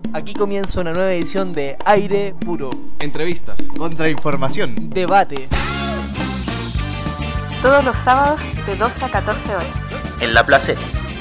Aquí comienza una nueva edición de Aire Puro. Entrevistas, contrainformación, debate. Todos los sábados de 12 a 14 horas. En La Placera.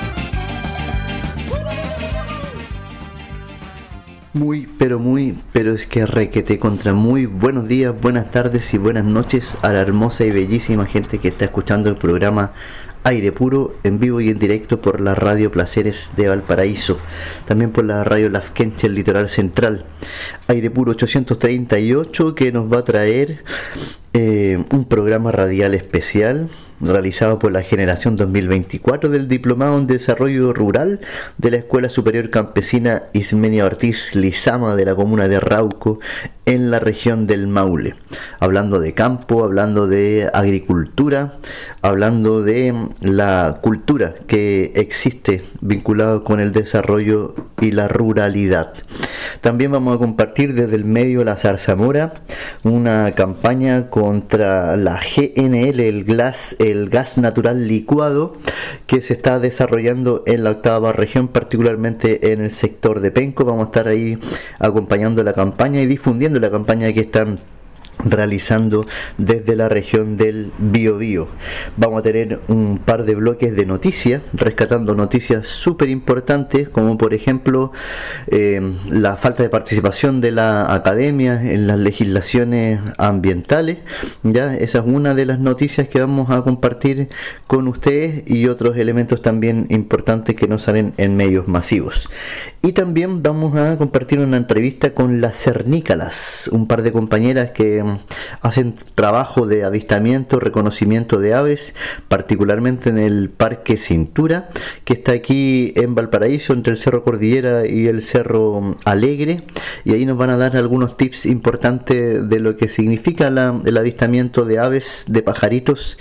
Pero es que requete contra muy buenos días, buenas tardes y buenas noches a la hermosa y bellísima gente que está escuchando el programa Aire Puro en vivo y en directo por la radio Placeres de Valparaíso, también por la radio Lafkenche, el Litoral Central. Aire Puro 838 que nos va a traer un programa radial especial realizado por la generación 2024 del Diplomado en Desarrollo Rural de la Escuela Superior Campesina Ismenia Ortiz Lizama de la comuna de Rauco en la región del Maule, hablando de campo, hablando de agricultura, hablando de la cultura que existe vinculado con el desarrollo y la ruralidad. También vamos a compartir desde el medio La Zarzamora una campaña contra la GNL, el gas natural licuado, que se está desarrollando en la octava región, particularmente en el sector de Penco. Vamos a estar ahí acompañando la campaña y difundiendo la campaña que están realizando desde la región del Biobío. Vamos a tener un par de bloques de noticias, rescatando noticias súper importantes, como por ejemplo la falta de participación de la academia en las legislaciones ambientales. Ya, esa es una de las noticias que vamos a compartir con ustedes, y otros elementos también importantes que no salen en medios masivos. Y también vamos a compartir una entrevista con las cernícalas, un par de compañeras que hacen trabajo de avistamiento, reconocimiento de aves, particularmente en el Parque Cintura, que está aquí en Valparaíso, entre el Cerro Cordillera y el Cerro Alegre, y ahí nos van a dar algunos tips importantes de lo que significa el avistamiento de aves, de pajaritos,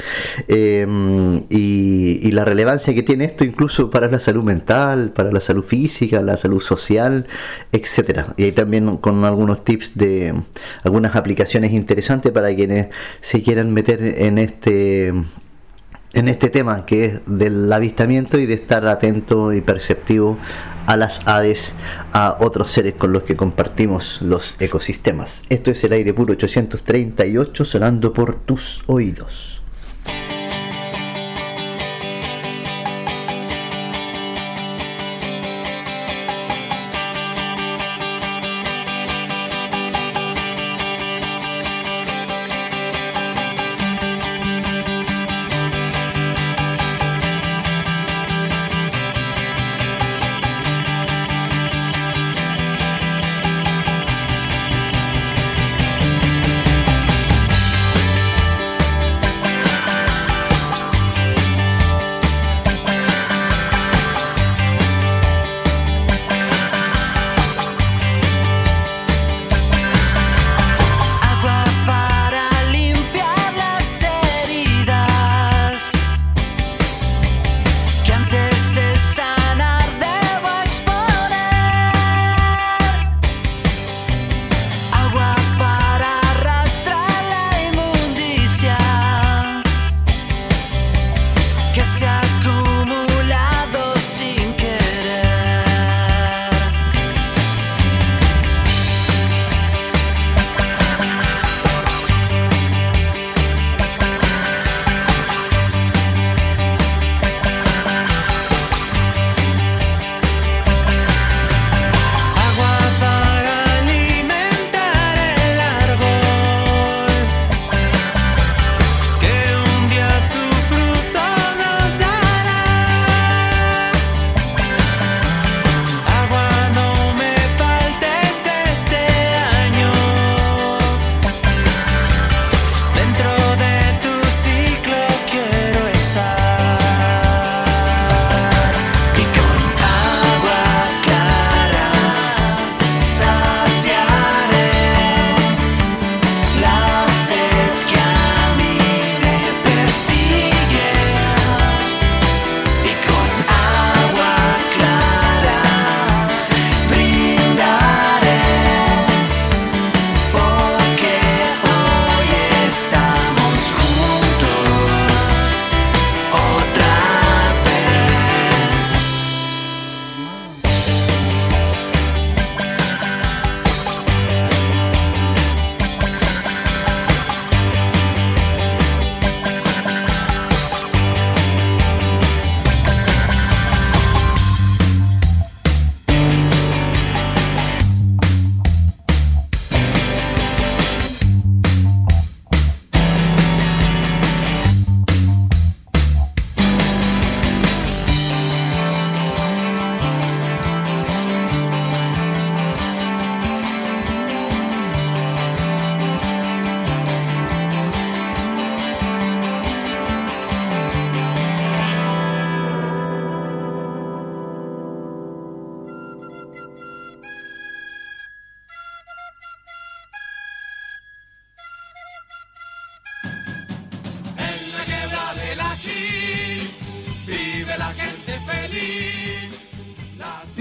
y la relevancia que tiene esto incluso para la salud mental, para la salud física, la salud social, etcétera. Y ahí también con algunos tips de algunas aplicaciones interesante para quienes se quieran meter en este tema que es del avistamiento y de estar atento y perceptivo a las aves, a otros seres con los que compartimos los ecosistemas. Esto es el Aire Puro 838 sonando por tus oídos.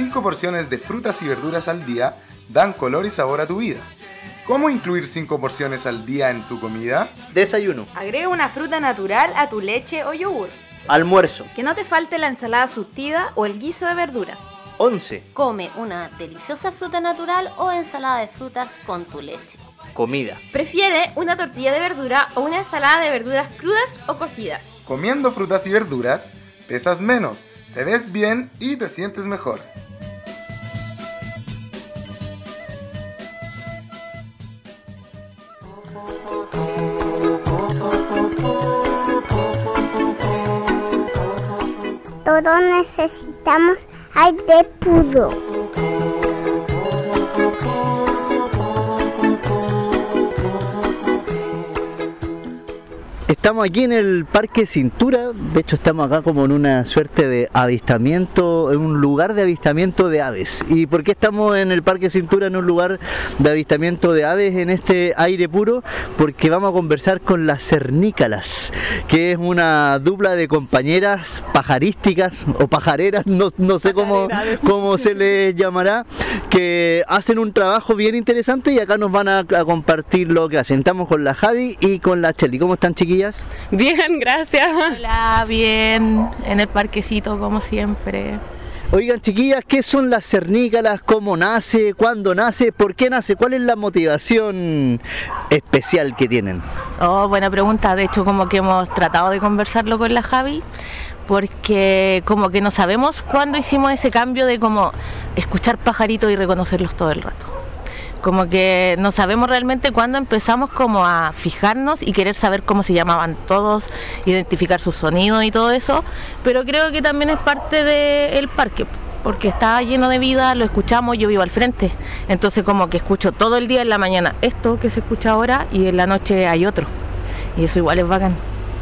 5 porciones de frutas y verduras al día dan color y sabor a tu vida. ¿Cómo incluir 5 porciones al día en tu comida? Desayuno. Agrega una fruta natural a tu leche o yogur. Almuerzo. Que no te falte la ensalada surtida o el guiso de verduras. 11. Come una deliciosa fruta natural o ensalada de frutas con tu leche. Comida. Prefiere una tortilla de verdura o una ensalada de verduras crudas o cocidas. Comiendo frutas y verduras, pesas menos, te ves bien y te sientes mejor. Todos necesitamos aire puro. Estamos aquí en el Parque Cintura, de hecho estamos acá como en una suerte de avistamiento, en un lugar de avistamiento de aves. ¿Y por qué estamos en el Parque Cintura, en un lugar de avistamiento de aves en este aire puro? Porque vamos a conversar con las cernícalas, que es una dupla de compañeras pajarísticas o pajareras, no sé cómo se les llamará, que hacen un trabajo bien interesante y acá nos van a compartir lo que hacen. Estamos con la Javi y con la Cheli. ¿Cómo están, chiquillas? Bien, gracias. Hola, bien, en el parquecito como siempre. Oigan, chiquillas, ¿qué son las cernícalas? ¿Cómo nace? ¿Cuándo nace? ¿Por qué nace? ¿Cuál es la motivación especial que tienen? Oh, buena pregunta. De hecho, como que hemos tratado de conversarlo con la Javi, porque como que no sabemos cuándo hicimos ese cambio de como escuchar pajaritos y reconocerlos todo el rato. Como que no sabemos realmente cuándo empezamos como a fijarnos y querer saber cómo se llamaban todos, identificar sus sonidos y todo eso, pero creo que también es parte del parque, porque está lleno de vida, lo escuchamos, yo vivo al frente, entonces como que escucho todo el día en la mañana esto que se escucha ahora y en la noche hay otro, y eso igual es bacán.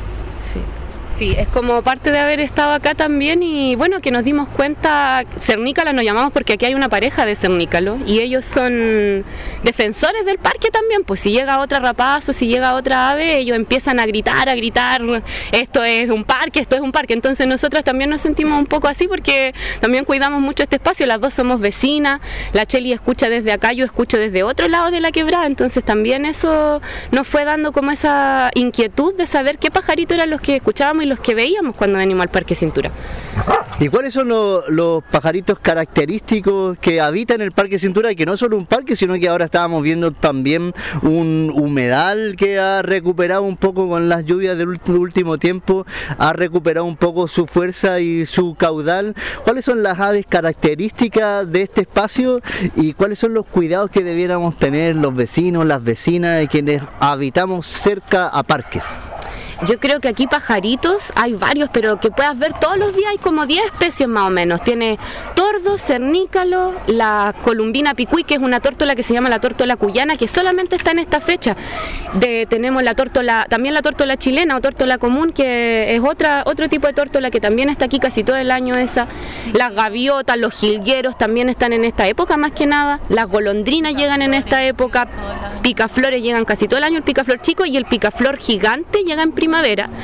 Sí, es como parte de haber estado acá también y bueno, que nos dimos cuenta, cernícalas nos llamamos porque aquí hay una pareja de cernícalos y ellos son defensores del parque también, pues si llega otra rapaz o si llega otra ave, ellos empiezan a gritar, esto es un parque, entonces nosotras también nos sentimos un poco así porque también cuidamos mucho este espacio, las dos somos vecinas, la Cheli escucha desde acá, yo escucho desde otro lado de la quebrada, entonces también eso nos fue dando como esa inquietud de saber qué pajaritos eran los que escuchábamos y los que veíamos cuando venimos al Parque Cintura. ¿Y cuáles son los pajaritos característicos que habitan el Parque Cintura? Y que no solo un parque, sino que ahora estábamos viendo también un humedal que ha recuperado un poco con las lluvias del último tiempo, ha recuperado un poco su fuerza y su caudal. ¿Cuáles son las aves características de este espacio y cuáles son los cuidados que debiéramos tener los vecinos, las vecinas y quienes habitamos cerca a parques? Yo creo que aquí pajaritos hay varios, pero que puedas ver todos los días hay como 10 especies más o menos. Tiene tordo, cernícalo, la columbina picuí, que es una tórtola que se llama la tórtola cuyana, que solamente está en esta fecha. Tenemos la tórtola, también la tórtola chilena o tórtola común, que es otro tipo de tórtola que también está aquí casi todo el año esa. Las gaviotas, los jilgueros también están en esta época más que nada. Las golondrinas llegan en esta época. Picaflores llegan casi todo el año, el picaflor chico y el picaflor gigante llega en primavera.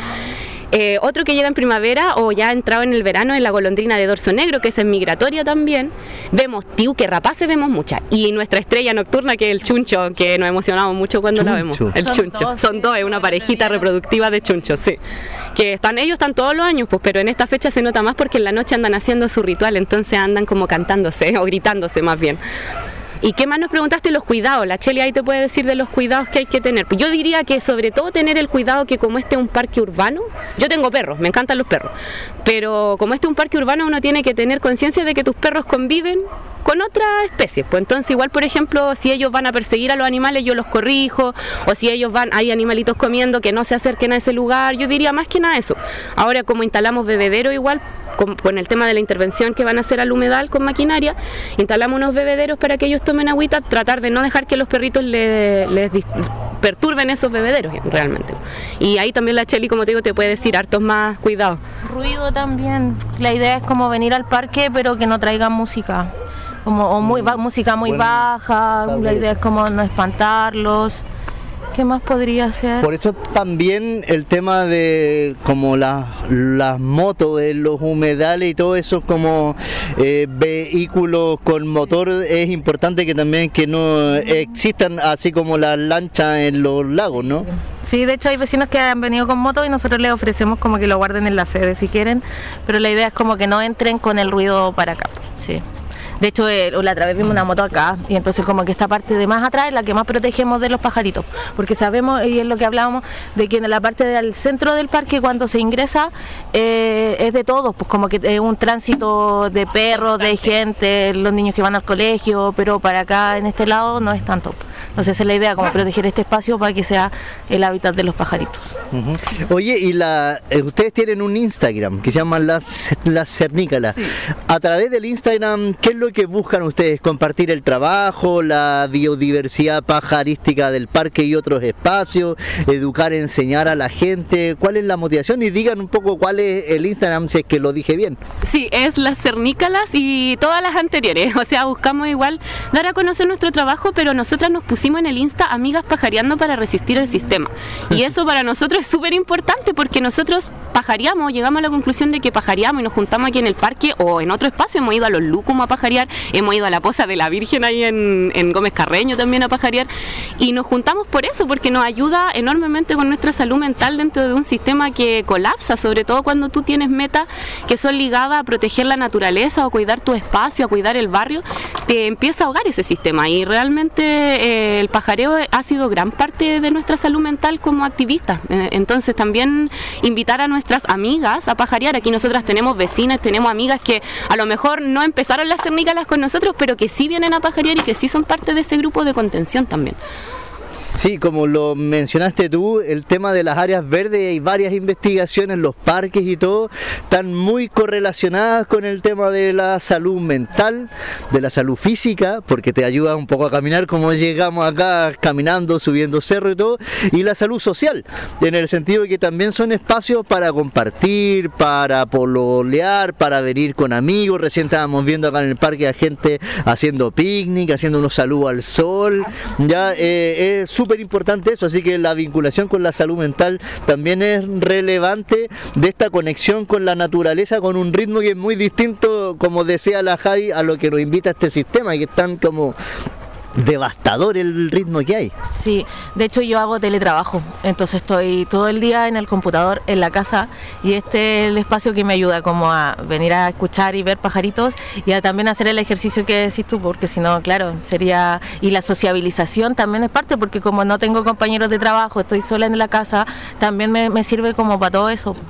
Otro que llega en primavera o ya ha entrado en el verano es la golondrina de dorso negro, que es migratoria también. Vemos tiuque, rapaces, vemos muchas. Y nuestra estrella nocturna, que es el chuncho, que nos emocionamos mucho cuando la vemos. El chuncho. Son dos, es una parejita reproductiva de chunchos, sí. Que ellos están todos los años, pues, pero en esta fecha se nota más porque en la noche andan haciendo su ritual, entonces andan como cantándose o gritándose más bien. ¿Y qué más nos preguntaste? Los cuidados. La Cheli ahí te puede decir de los cuidados que hay que tener. Yo diría que sobre todo tener el cuidado que como este es un parque urbano, yo tengo perros, me encantan los perros, pero como este es un parque urbano uno tiene que tener conciencia de que tus perros conviven con otras especies, pues entonces igual por ejemplo si ellos van a perseguir a los animales yo los corrijo, o si ellos hay animalitos comiendo que no se acerquen a ese lugar, yo diría más que nada eso. Ahora como instalamos bebedero igual, con el tema de la intervención que van a hacer al humedal con maquinaria, instalamos unos bebederos para que ellos tomen agüita, tratar de no dejar que los perritos les perturben esos bebederos realmente. Y ahí también la Cheli, como te digo, te puede decir hartos más cuidados. Ruido también, la idea es como venir al parque pero que no traigan música, música muy baja, la idea es como no espantarlos, ¿Qué más podría ser? Por eso también el tema de como las motos en los humedales y todo eso como vehículos con motor, es importante que también que no existan así como las lanchas en los lagos, ¿no? Sí, de hecho hay vecinos que han venido con moto y nosotros les ofrecemos como que lo guarden en la sede si quieren, pero la idea es como que no entren con el ruido para acá, sí. De hecho, la otra vez vimos una moto acá y entonces como que esta parte de más atrás es la que más protegemos de los pajaritos, porque sabemos, y es lo que hablábamos, de que en la parte del centro del parque cuando se ingresa es de todos, pues como que es un tránsito de perros, de gente, los niños que van al colegio, pero para acá en este lado no es tanto. Entonces esa es la idea, como proteger este espacio para que sea el hábitat de los pajaritos. Oye, y ustedes tienen un Instagram que se llama Las Cernícalas. Sí. A través del Instagram, ¿qué es lo que buscan ustedes? ¿Compartir el trabajo, la biodiversidad pajarística del parque y otros espacios? ¿Educar, enseñar a la gente? ¿Cuál es la motivación? Y digan un poco cuál es el Instagram, si es que lo dije bien. Sí, es Las Cernícalas y todas las anteriores. O sea, buscamos igual dar a conocer nuestro trabajo, pero nosotras nos pusimos en el Insta Amigas Pajareando para resistir el sistema. Y eso para nosotros es súper importante porque nosotros pajareamos, llegamos a la conclusión de que pajareamos y nos juntamos aquí en el parque o en otro espacio. Hemos ido a los Lúcumos a pajarear, hemos ido a la Poza de la Virgen ahí en Gómez Carreño también a pajarear, y nos juntamos por eso, porque nos ayuda enormemente con nuestra salud mental dentro de un sistema que colapsa, sobre todo cuando tú tienes metas que son ligadas a proteger la naturaleza o a cuidar tu espacio, a cuidar el barrio, te empieza a ahogar ese sistema. Y realmente el pajareo ha sido gran parte de nuestra salud mental como activistas. Entonces también invitar a nuestras amigas a pajarear. Aquí nosotras tenemos vecinas, tenemos amigas que a lo mejor no empezaron las cernícalas con nosotros, pero que sí vienen a pajarear y que sí son parte de ese grupo de contención también. Sí, como lo mencionaste tú, el tema de las áreas verdes, hay varias investigaciones, los parques y todo, están muy correlacionadas con el tema de la salud mental, de la salud física, porque te ayuda un poco a caminar, como llegamos acá caminando, subiendo cerro y todo, y la salud social, en el sentido de que también son espacios para compartir, para pololear, para venir con amigos. Recién estábamos viendo acá en el parque a gente haciendo picnic, haciendo unos saludos al sol, ya es súper importante eso, así que la vinculación con la salud mental también es relevante, de esta conexión con la naturaleza, con un ritmo que es muy distinto, como decía la Javi, a lo que nos invita este sistema, que es tan como devastador el ritmo que hay. Sí, de hecho yo hago teletrabajo, entonces estoy todo el día en el computador, en la casa, y este es el espacio que me ayuda como a venir a escuchar y ver pajaritos y a también hacer el ejercicio que decís tú, porque si no, claro, sería... Y la sociabilización también es parte, porque como no tengo compañeros de trabajo, estoy sola en la casa, también me sirve como para todo eso.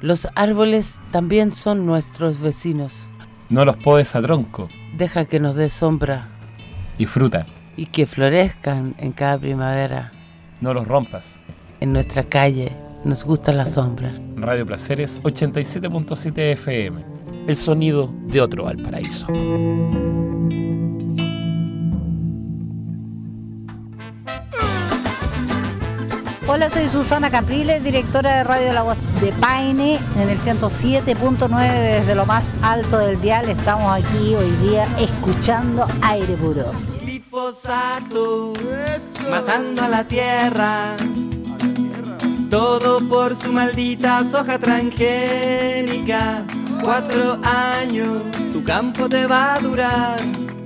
Los árboles también son nuestros vecinos. No los podes a tronco. Deja que nos dé sombra. Y fruta. Y que florezcan en cada primavera. No los rompas. En nuestra calle nos gusta la sombra. Radio Placeres 87.7 FM. El sonido de otro Valparaíso. Hola, soy Susana Capriles, directora de Radio La Voz de Paine, en el 107.9 desde lo más alto del dial. Estamos aquí hoy día escuchando Aire Puro. Glifosato, matando a la tierra, todo por su maldita soja transgénica. 4 años, tu campo te va a durar.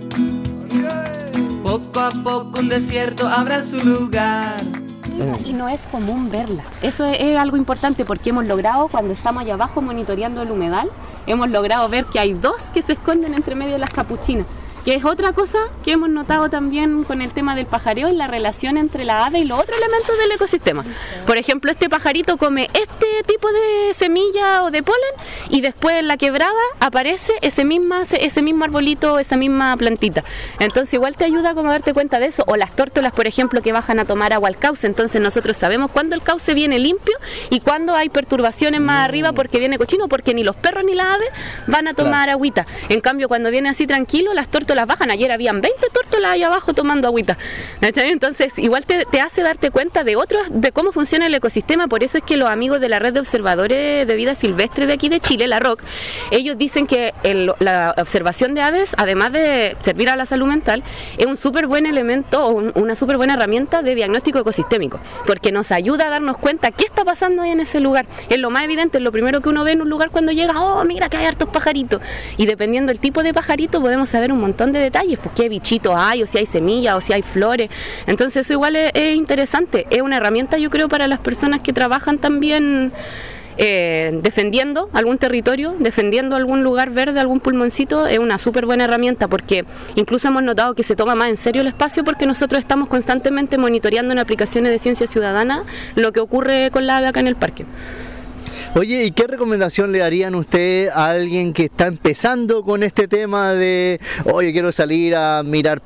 Poco a poco un desierto habrá en su lugar. Y no es común verla. Eso es algo importante porque hemos logrado, cuando estamos allá abajo monitoreando el humedal, hemos logrado ver que hay 2 que se esconden entre medio de las capuchinas, que es otra cosa que hemos notado también con el tema del pajareo, en la relación entre la ave y los otros elementos del ecosistema. Por ejemplo, este pajarito come este tipo de semilla o de polen y después en la quebrada aparece ese mismo arbolito, esa misma plantita. Entonces igual te ayuda como a darte cuenta de eso. O las tórtolas, por ejemplo, que bajan a tomar agua al cauce. Entonces nosotros sabemos cuándo el cauce viene limpio y cuándo hay perturbaciones más arriba porque viene cochino, porque ni los perros ni las aves van a tomar agüita. En cambio, cuando viene así tranquilo, las tórtolas bajan. Ayer habían 20 tórtolas ahí abajo tomando agüita. Entonces igual te hace darte cuenta de cómo funciona el ecosistema. Por eso es que los amigos de la red de observadores de vida silvestre de aquí de Chile, la ROC, ellos dicen que la observación de aves, además de servir a la salud mental, es un súper buen elemento o una súper buena herramienta de diagnóstico ecosistémico, porque nos ayuda a darnos cuenta qué está pasando ahí en ese lugar. Es lo más evidente, es lo primero que uno ve en un lugar cuando llega. Oh, mira que hay hartos pajaritos, y dependiendo del tipo de pajarito podemos saber un montón de detalles, pues qué bichitos hay, o si hay semillas, o si hay flores. Entonces eso igual es interesante, es una herramienta, yo creo, para las personas que trabajan también defendiendo algún territorio, defendiendo algún lugar verde, algún pulmoncito. Es una súper buena herramienta, porque incluso hemos notado que se toma más en serio el espacio, porque nosotros estamos constantemente monitoreando en aplicaciones de ciencia ciudadana lo que ocurre con la ave acá en el parque. Oye, ¿y qué recomendación le darían usted a alguien que está empezando con este tema de, oye, quiero salir a mirar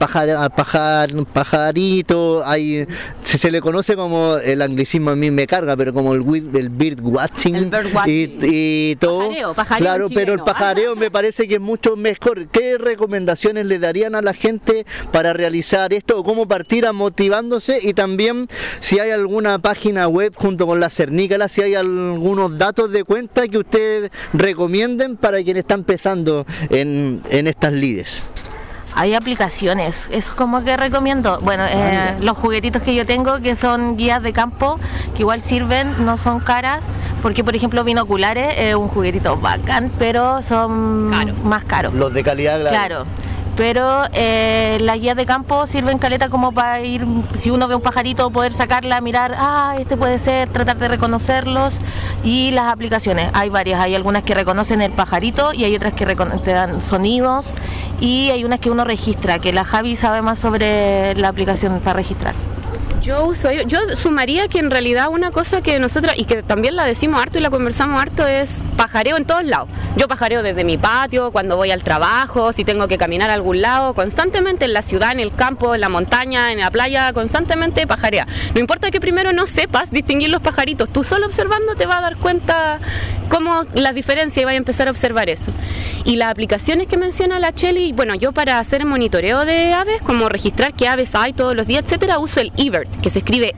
pajarito? Se le conoce como, el anglicismo a mí me carga, pero como el bird watching, y todo. Pajareo claro, pero el pajareo me parece que es mucho mejor. ¿Qué recomendaciones le darían a la gente para realizar esto, o cómo partir a motivándose? Y también si hay alguna página web junto con la cernícala, si hay algunos datos de cuenta que ustedes recomienden para quienes están empezando en estas lides. Hay aplicaciones, eso es como que recomiendo. Bueno, los juguetitos que yo tengo, que son guías de campo, que igual sirven, no son caras, porque por ejemplo binoculares es un juguetito bacán, pero son más caros. Los de calidad, claro. Pero las guías de campo sirven caleta como para ir, si uno ve un pajarito, poder sacarla, mirar, este puede ser, tratar de reconocerlos. Y las aplicaciones, hay varias, hay algunas que reconocen el pajarito y hay otras que te dan sonidos, y hay unas que uno registra, que la Javi sabe más sobre la aplicación para registrar. Yo sumaría que en realidad una cosa que nosotros, y que también la decimos harto y la conversamos harto, es pajareo en todos lados. Yo pajareo desde mi patio, cuando voy al trabajo, si tengo que caminar a algún lado, constantemente en la ciudad, en el campo, en la montaña, en la playa, constantemente pajarea. No importa que primero no sepas distinguir los pajaritos, tú solo observando te vas a dar cuenta cómo la diferencia, y vas a empezar a observar eso. Y las aplicaciones que menciona la Cheli, bueno, yo para hacer monitoreo de aves, como registrar qué aves hay todos los días, etcétera, uso el eBird, que se escribe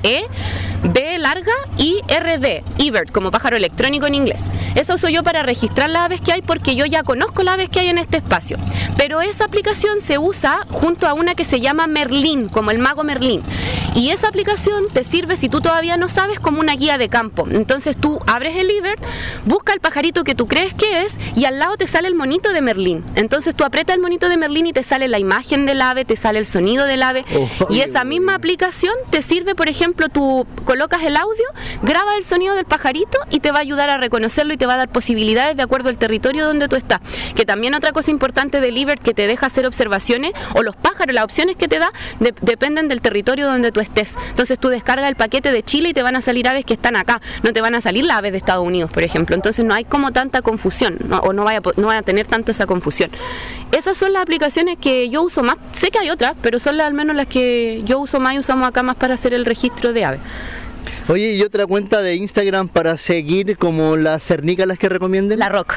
E-B-I-R-D, eBird, como pájaro electrónico en inglés. Eso uso yo para registrar las aves que hay, porque yo ya conozco las aves que hay en este espacio. Pero esa aplicación se usa junto a una que se llama Merlín, como el mago Merlín. Y esa aplicación te sirve, si tú todavía no sabes, como una guía de campo. Entonces tú abres el eBird, busca el pajarito que tú crees que es, y al lado te sale el monito de Merlín. Entonces tú aprietas el monito de Merlín y te sale la imagen del ave, te sale el sonido del ave, y esa misma aplicación te sirve, por ejemplo, tú colocas el audio, grabas el sonido del pajarito y te va a ayudar a reconocerlo y te va a dar posibilidades de acuerdo al territorio donde tú estás. Que también otra cosa importante de Libert que te deja hacer observaciones, o los pájaros, las opciones que te da dependen del territorio donde tú estés. Entonces tú descargas el paquete de Chile y te van a salir aves que están acá, no te van a salir las aves de Estados Unidos, por ejemplo. Entonces no hay como tanta confusión, no vaya a tener tanto esa confusión. Esas son las aplicaciones que yo uso más. Sé que hay otras, pero son al menos las que yo uso más y usamos acá más para hacer el registro de aves. Oye, ¿y otra cuenta de Instagram para seguir como las cernícalas que recomienden? La ROC,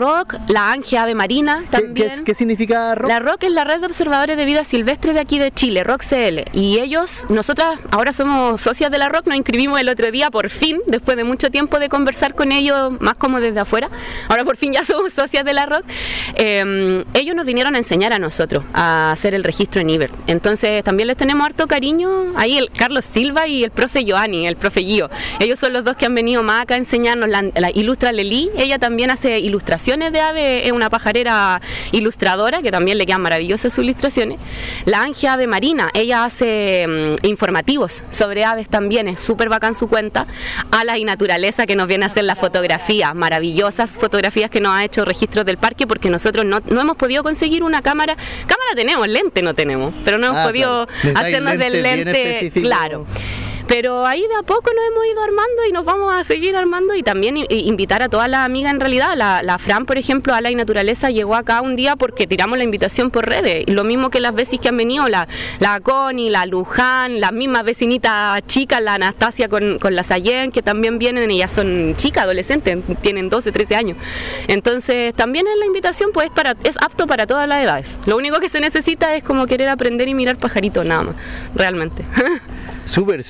la Angia Ave Marina también. ¿Qué significa ROC? La ROC es la Red de Observadores de Vida Silvestre de aquí de Chile, ROC CL. Y nosotras ahora somos socias de la ROC, nos inscribimos el otro día por fin, después de mucho tiempo de conversar con ellos, más como desde afuera. Ahora por fin ya somos socias de la ROC. Ellos nos vinieron a enseñar a nosotros a hacer el registro en Ibert. Entonces también les tenemos harto cariño. Ahí el Carlos Silva y el profe Joanny, el profe Gio. Ellos son los dos que han venido más acá a enseñarnos. La Ilustra Lelí, ella también hace ilustraciones de aves, es una pajarera ilustradora que también le quedan maravillosas sus ilustraciones. La Angia Ave Marina, ella hace informativos sobre aves también, es súper bacán su cuenta. Alas y Naturaleza, que nos viene a hacer las fotografías, maravillosas fotografías que nos ha hecho Registros del Parque, porque nosotros no hemos podido conseguir una cámara tenemos, lente no tenemos, pero no hemos podido hacernos del lente, claro. Pero ahí de a poco nos hemos ido armando y nos vamos a seguir armando, y también invitar a todas las amigas en realidad. La Fran, por ejemplo, Ala y Naturaleza, llegó acá un día porque tiramos la invitación por redes. Y lo mismo que las veces que han venido, la Connie, la Luján, las mismas vecinitas chicas, la Anastasia con la Sayen, que también vienen, ellas son chicas, adolescentes, tienen 12, 13 años. Entonces también es la invitación, pues es apto para todas las edades. Lo único que se necesita es como querer aprender y mirar pajaritos, nada más, realmente. Súper.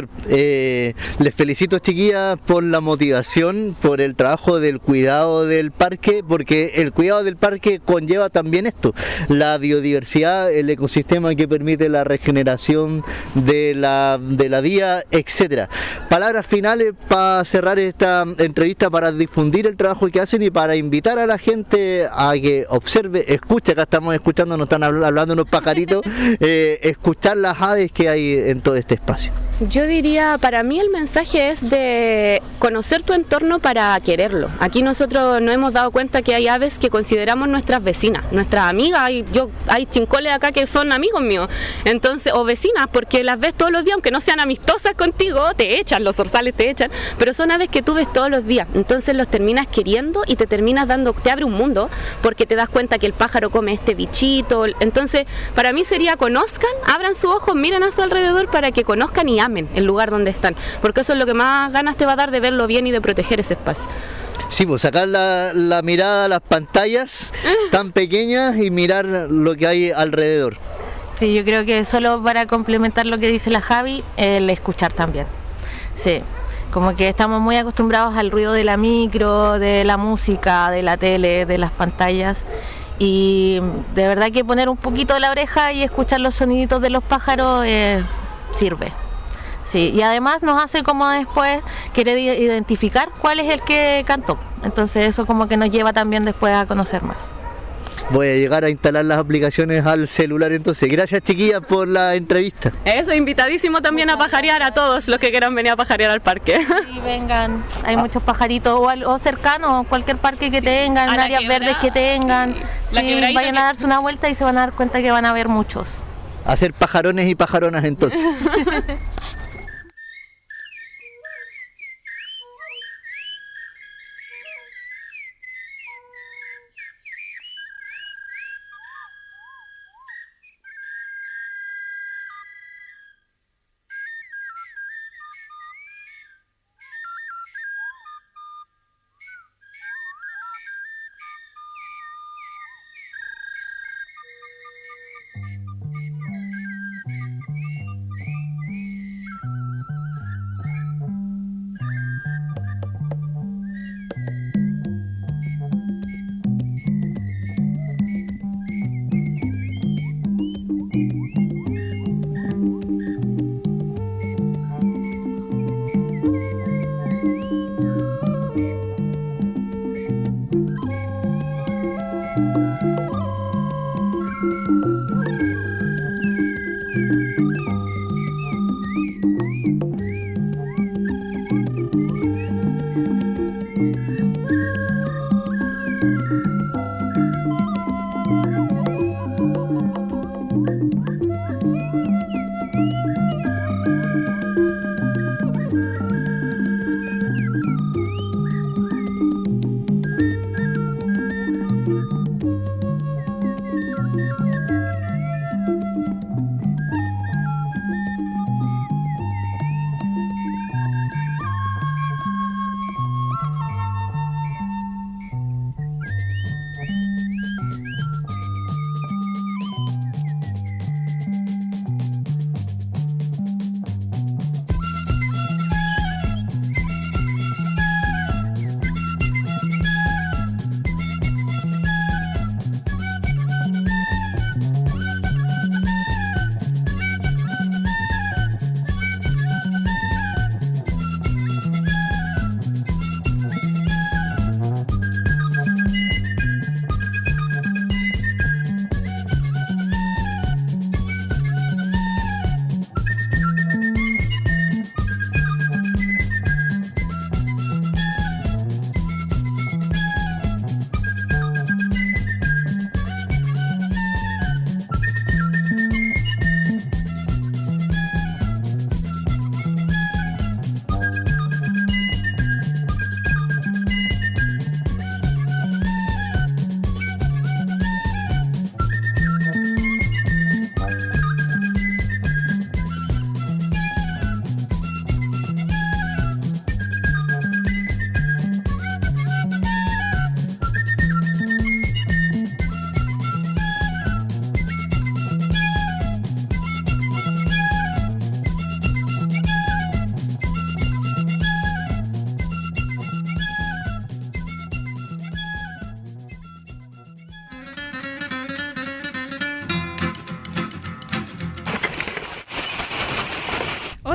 Les felicito, chiquillas, por la motivación, por el trabajo del cuidado del parque, porque el cuidado del parque conlleva también esto, la biodiversidad, el ecosistema que permite la regeneración de la vía, etcétera. Palabras finales para cerrar esta entrevista, para difundir el trabajo que hacen y para invitar a la gente a que observe, escuche. Acá estamos escuchando, nos están hablando unos pajaritos, escuchar las aves que hay en todo este espacio. Yo diría, para mí el mensaje es de conocer tu entorno para quererlo. Aquí nosotros nos hemos dado cuenta que hay aves que consideramos nuestras vecinas, nuestras amigas. Hay chincoles acá que son amigos míos, entonces, o vecinas, porque las ves todos los días, aunque no sean amistosas contigo, te echan, los zorzales te echan, pero son aves que tú ves todos los días, entonces los terminas queriendo y te terminas te abre un mundo, porque te das cuenta que el pájaro come este bichito. Entonces, para mí sería conozcan, abran sus ojos, miren a su alrededor para que conozcan y amen el lugar donde están, porque eso es lo que más ganas te va a dar de verlo bien y de proteger ese espacio. Sí, pues sacar la mirada a las pantallas tan pequeñas y mirar lo que hay alrededor. Sí, yo creo que solo para complementar lo que dice la Javi, el escuchar también. Sí, como que estamos muy acostumbrados al ruido de la micro, de la música, de la tele, de las pantallas, y de verdad que poner un poquito la oreja y escuchar los soniditos de los pájaros sirve. Sí, y además nos hace como después querer identificar cuál es el que cantó. Entonces eso como que nos lleva también después a conocer más. Voy a llegar a instalar las aplicaciones al celular entonces. Gracias, chiquillas, por la entrevista. Eso, invitadísimo también a pajarear a todos los que quieran venir a pajarear al parque. Sí, vengan, hay muchos pajaritos o cercanos, cualquier parque que tengan, áreas verdes que tengan. Sí, vayan a darse una vuelta y se van a dar cuenta que van a ver muchos. A ser pajarones y pajaronas entonces.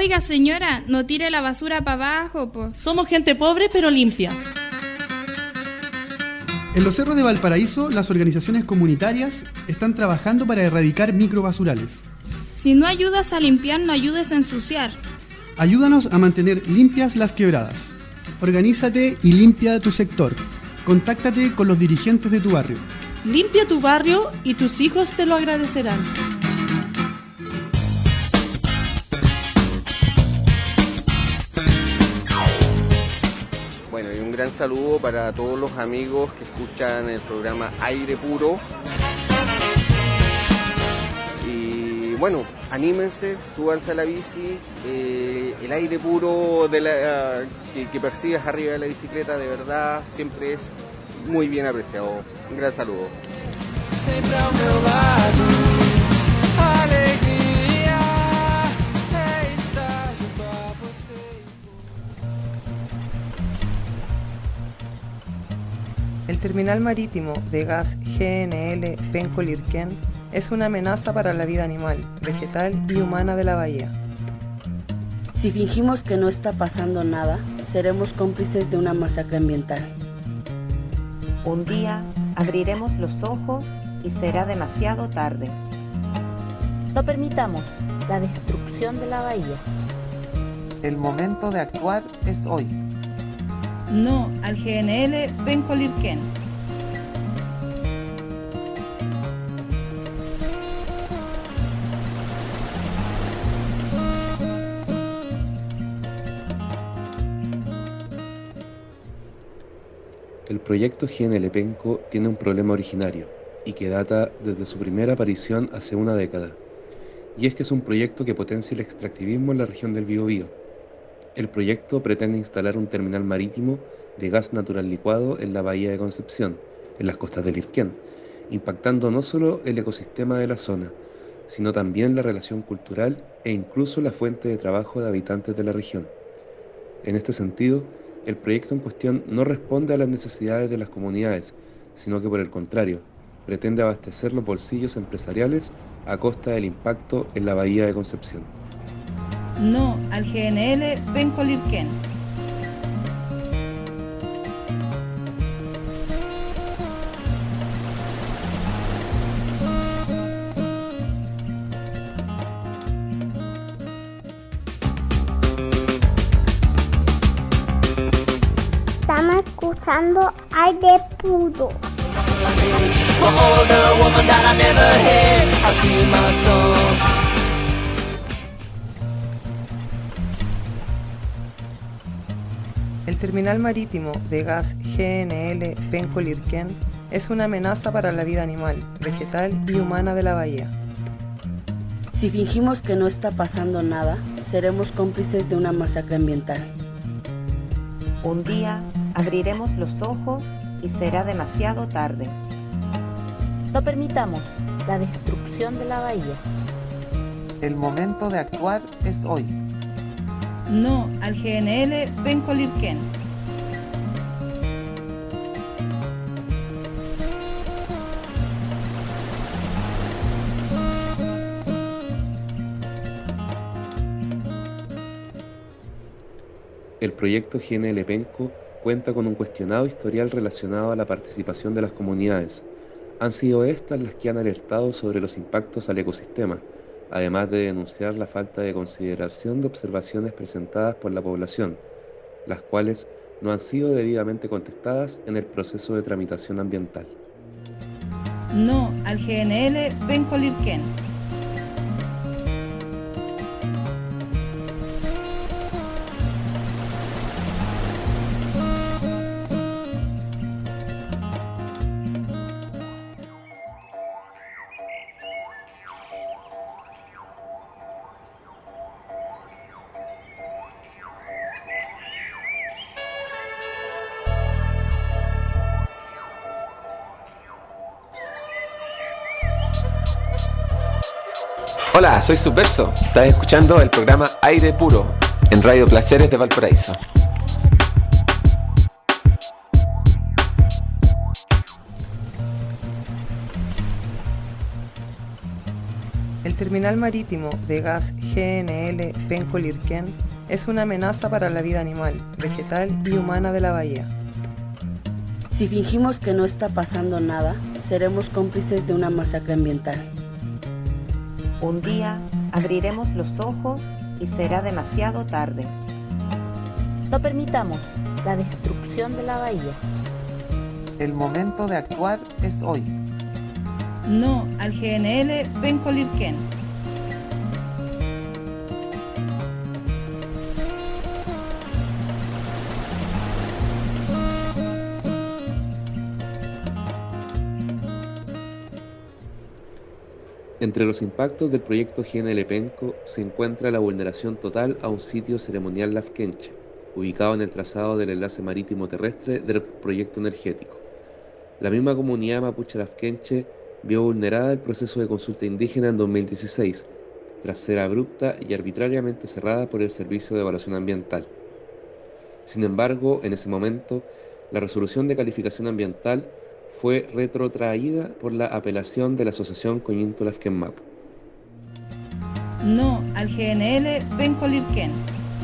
Oiga, señora, no tire la basura para abajo, po. Somos gente pobre pero limpia. En los cerros de Valparaíso, las organizaciones comunitarias están trabajando para erradicar microbasurales. Si no ayudas a limpiar, no ayudes a ensuciar. Ayúdanos a mantener limpias las quebradas. Organízate y limpia tu sector. Contáctate con los dirigentes de tu barrio. Limpia tu barrio y tus hijos te lo agradecerán. Bueno, y un gran saludo para todos los amigos que escuchan el programa Aire Puro. Y bueno, anímense, súbanse a la bici. El aire puro que percibes arriba de la bicicleta, de verdad, siempre es muy bien apreciado. Un gran saludo. Sempre ao meu lado, alegria é estar junto a você. El terminal marítimo de gas GNL Penco-Lirquén es una amenaza para la vida animal, vegetal y humana de la bahía. Si fingimos que no está pasando nada, seremos cómplices de una masacre ambiental. Un día abriremos los ojos y será demasiado tarde. No permitamos la destrucción de la bahía. El momento de actuar es hoy. No al GNL Penco-Lirquén. El proyecto GNL Penco tiene un problema originario y que data desde su primera aparición hace una década, y es que es un proyecto que potencia el extractivismo en la región del Biobío. El proyecto pretende instalar un terminal marítimo de gas natural licuado en la bahía de Concepción, en las costas de Lirquén, impactando no solo el ecosistema de la zona, sino también la relación cultural e incluso la fuente de trabajo de habitantes de la región. En este sentido, el proyecto en cuestión no responde a las necesidades de las comunidades, sino que por el contrario, pretende abastecer los bolsillos empresariales a costa del impacto en la bahía de Concepción. No al GNL Penco-Lirquén. Estamos escuchando Aire Puro. For all the woman that I never had, I see my song. El terminal marítimo de gas GNL Penco-Lirquén es una amenaza para la vida animal, vegetal y humana de la bahía. Si fingimos que no está pasando nada, seremos cómplices de una masacre ambiental. Un día abriremos los ojos y será demasiado tarde. No permitamos la destrucción de la bahía. El momento de actuar es hoy. No al GNL Penco-Lirquén. El proyecto GNL Penco cuenta con un cuestionado historial relacionado a la participación de las comunidades. Han sido estas las que han alertado sobre los impactos al ecosistema, además de denunciar la falta de consideración de observaciones presentadas por la población, las cuales no han sido debidamente contestadas en el proceso de tramitación ambiental. No al GNL Penco-Lirquén. Hola, soy Subverso. Estás escuchando el programa Aire Puro en Radio Placeres de Valparaíso. El terminal marítimo de gas GNL Penco-Lirquén es una amenaza para la vida animal, vegetal y humana de la bahía. Si fingimos que no está pasando nada, seremos cómplices de una masacre ambiental. Un día abriremos los ojos y será demasiado tarde. No permitamos la destrucción de la bahía. El momento de actuar es hoy. No al GNL Penco-Lirquén. Entre los impactos del proyecto GNL Penco se encuentra la vulneración total a un sitio ceremonial lafkenche, ubicado en el trazado del enlace marítimo terrestre del proyecto energético. La misma comunidad mapuche lafkenche vio vulnerada el proceso de consulta indígena en 2016, tras ser abrupta y arbitrariamente cerrada por el Servicio de Evaluación Ambiental. Sin embargo, en ese momento, la resolución de calificación ambiental fue retrotraída por la apelación de la Asociación Coñinto Lafken Mapu. No al GNL Penco-Lirquén.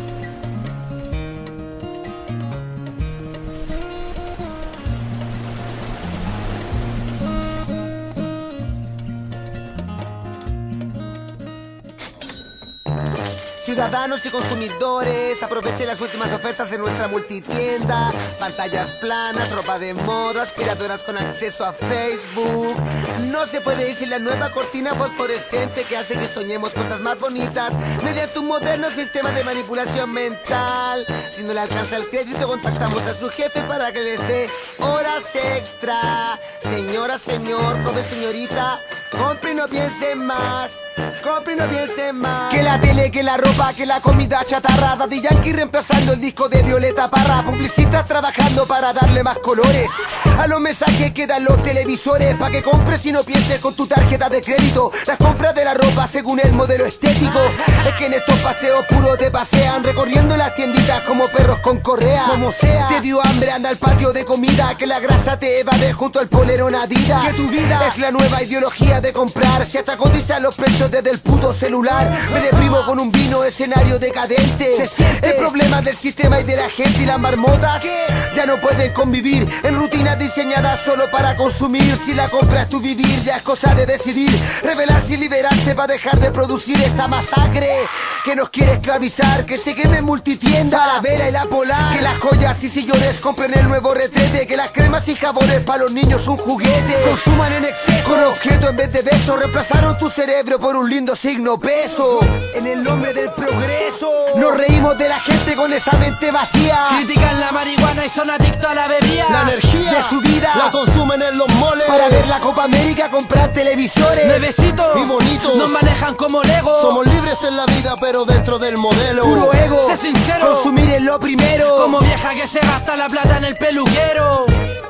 Ciudadanos y consumidores, aprovechen las últimas ofertas de nuestra multitienda. Pantallas planas, ropa de moda, aspiradoras con acceso a Facebook. No se puede ir sin la nueva cortina fosforescente que hace que soñemos cosas más bonitas mediante un moderno sistema de manipulación mental. Si no le alcanza el crédito, contactamos a su jefe para que les dé horas extra. Señora, señor, joven, señorita, compre y no piense más. Compre y no piense más. Que la tele, que la ropa, que la comida chatarra. Daddy Yankee reemplazando el disco de Violeta Parra. Publicistas trabajando para darle más colores a los mensajes que dan los televisores. Pa' que compres y no pienses con tu tarjeta de crédito. Las compras de la ropa según el modelo estético. Es que en estos paseos puros te pasean recorriendo las tienditas como perros con correa. Como sea, te dio hambre, anda al patio de comida. Que la grasa te evade junto al polerón Adidas. Que tu vida es la nueva ideología de comprar. Si hasta cotizan los precios desde el puto celular. Me deprimo con un vino, escenario decadente. Se siente el problema del sistema y de la gente. Y las marmotas ya no pueden convivir en rutinas diseñadas solo para consumir. Si la compra es tu vivir, ya es cosa de decidir. Rebelarse y liberarse para dejar de producir esta masacre que nos quiere esclavizar. Que se queme en multitienda la vela y la polar. Que las joyas y sillones compren el nuevo retrete. Que las cremas y jabones para los niños un juguete. Consuman en exceso con objeto en vez de beso. Reemplazaron tu cerebro por un lindo signo peso. En el nombre del progreso nos reímos de la gente con esa mente vacía. Critican la marihuana y son adictos a la bebida. La energía de su vida la consumen en los moles. Para ver la Copa América comprar televisores nuevecitos y bonitos. Nos manejan como Lego. Somos libres en la vida pero dentro del modelo. Puro ego, sé sincero, consumir es lo primero. Como vieja que se gasta la plata en el peluquero.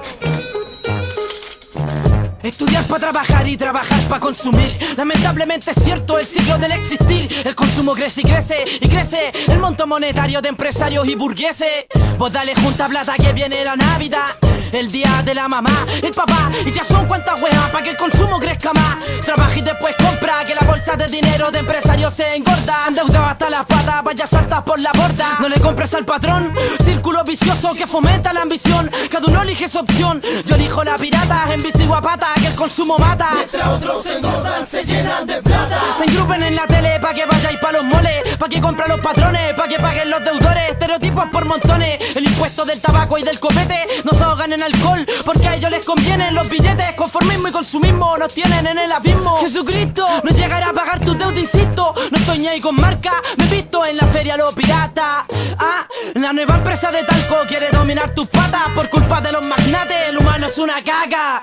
Estudiar para trabajar y trabajar para consumir. Lamentablemente es cierto el ciclo del existir. El consumo crece y crece y crece. El monto monetario de empresarios y burgueses. Vos dale junta plata que viene la Navidad, el día de la mamá, el papá. Y ya son cuantas huevas para que el consumo crezca más. Trabaja y después compra, que la bolsa de dinero de empresarios se engorda. Endeudado hasta las patas, vaya saltas por la borda. No le compres al patrón, círculo vicioso que fomenta la ambición. Cada uno elige su opción. Yo elijo la pirata en bici guapata, que el consumo mata. Mientras otros se engordan, se llenan de plata. Se engrupen en la tele pa' que vayáis pa' los moles, pa' que compren los patrones, pa' que paguen los deudores. Estereotipos por montones. El impuesto del tabaco y del copete nos ahogan en alcohol, porque a ellos les convienen los billetes. Conformismo y consumismo nos tienen en el abismo. Jesucristo no llegará a pagar tus deudas, insisto. No estoy ni ahí con marca, me he visto en la feria los piratas. Ah, la nueva empresa de talco quiere dominar tus patas. Por culpa de los magnates, el humano es una caca.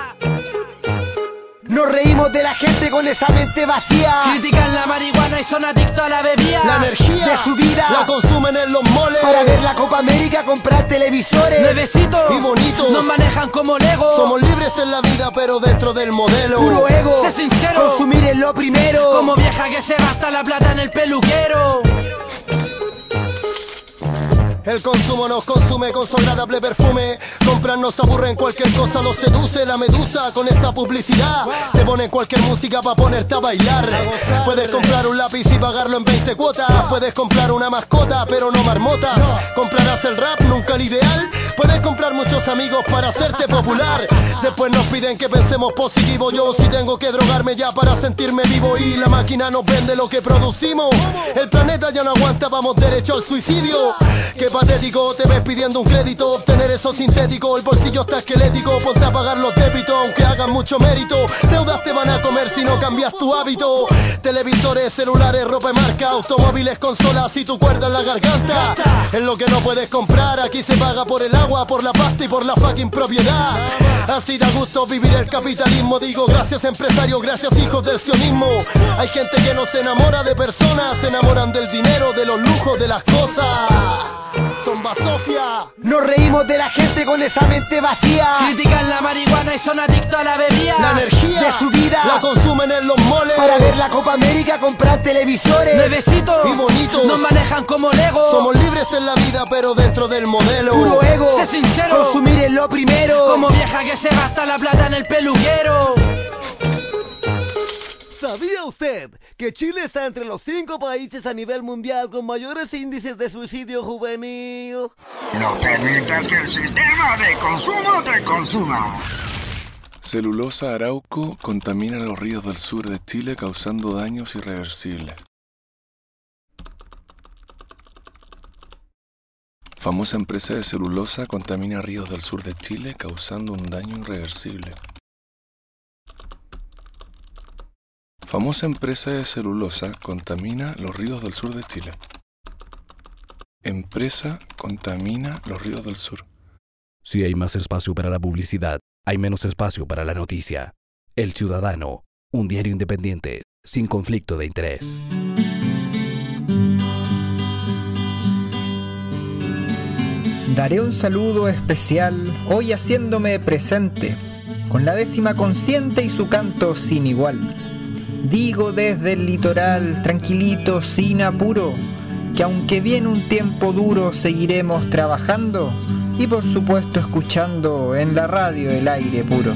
Nos reímos de la gente con esa mente vacía. Critican la marihuana y son adictos a la bebida. La energía de su vida la consumen en los moles. Para ver la Copa América comprar televisores nuevecitos y bonitos. Nos manejan como Lego. Somos libres en la vida pero dentro del modelo. Puro ego, sé sincero, consumir es lo primero. Como vieja que se gasta la plata en el peluquero. El consumo nos consume con su agradable perfume. temprano se aburren, cualquier cosa los seduce. La medusa con esa publicidad te ponen cualquier música para ponerte a bailar. Puedes comprar un lápiz y pagarlo en 20 cuotas. Puedes comprar una mascota, pero no marmotas. Comprarás el rap, nunca el ideal. Puedes comprar muchos amigos para hacerte popular. Después nos piden que pensemos positivo. Yo sí tengo que drogarme ya para sentirme vivo. Y la máquina nos vende lo que producimos. El planeta ya no aguanta, vamos derecho al suicidio. Qué patético, te ves pidiendo un crédito. Obtener eso sintético, el bolsillo está esquelético. Ponte a pagar los débitos, aunque hagan mucho mérito. Deudas te van a comer si no cambias tu hábito. Televisores, celulares, ropa de marca, automóviles, consolas y tu cuerda en la garganta. Es lo que no puedes comprar, aquí se paga por el agua, por la pasta y por la fucking propiedad. Así da gusto vivir el capitalismo. Digo gracias empresarios, gracias hijos del sionismo. Hay gente que no se enamora de personas, se enamoran del dinero, de los lujos, de las cosas. Son basofia. Nos reímos de la gente con esa mente vacía. Critican la marihuana y son adictos a la bebida. La energía de su vida la consumen en los moles. Para ver la Copa América comprar televisores nuevecitos y bonitos. Nos manejan como Lego. Somos libres en la vida pero dentro del modelo. Puro ego, sé sincero, consumir es lo primero. Como vieja que se gasta la plata en el peluquero. ¿Sabía usted que Chile está entre los 5 países a nivel mundial con mayores índices de suicidio juvenil? No permitas que el sistema de consumo te consuma. Celulosa Arauco contamina los ríos del sur de Chile causando daños irreversibles. Famosa empresa de celulosa contamina ríos del sur de Chile causando un daño irreversible. Famosa empresa de celulosa contamina los ríos del sur de Chile. Empresa contamina los ríos del sur. Si hay más espacio para la publicidad, hay menos espacio para la noticia. El Ciudadano, un diario independiente, sin conflicto de interés. Daré un saludo especial hoy haciéndome presente, con la 10ª consciente y su canto sin igual. Digo desde el litoral, tranquilito, sin apuro, que aunque viene un tiempo duro, seguiremos trabajando y por supuesto escuchando en la radio el aire puro.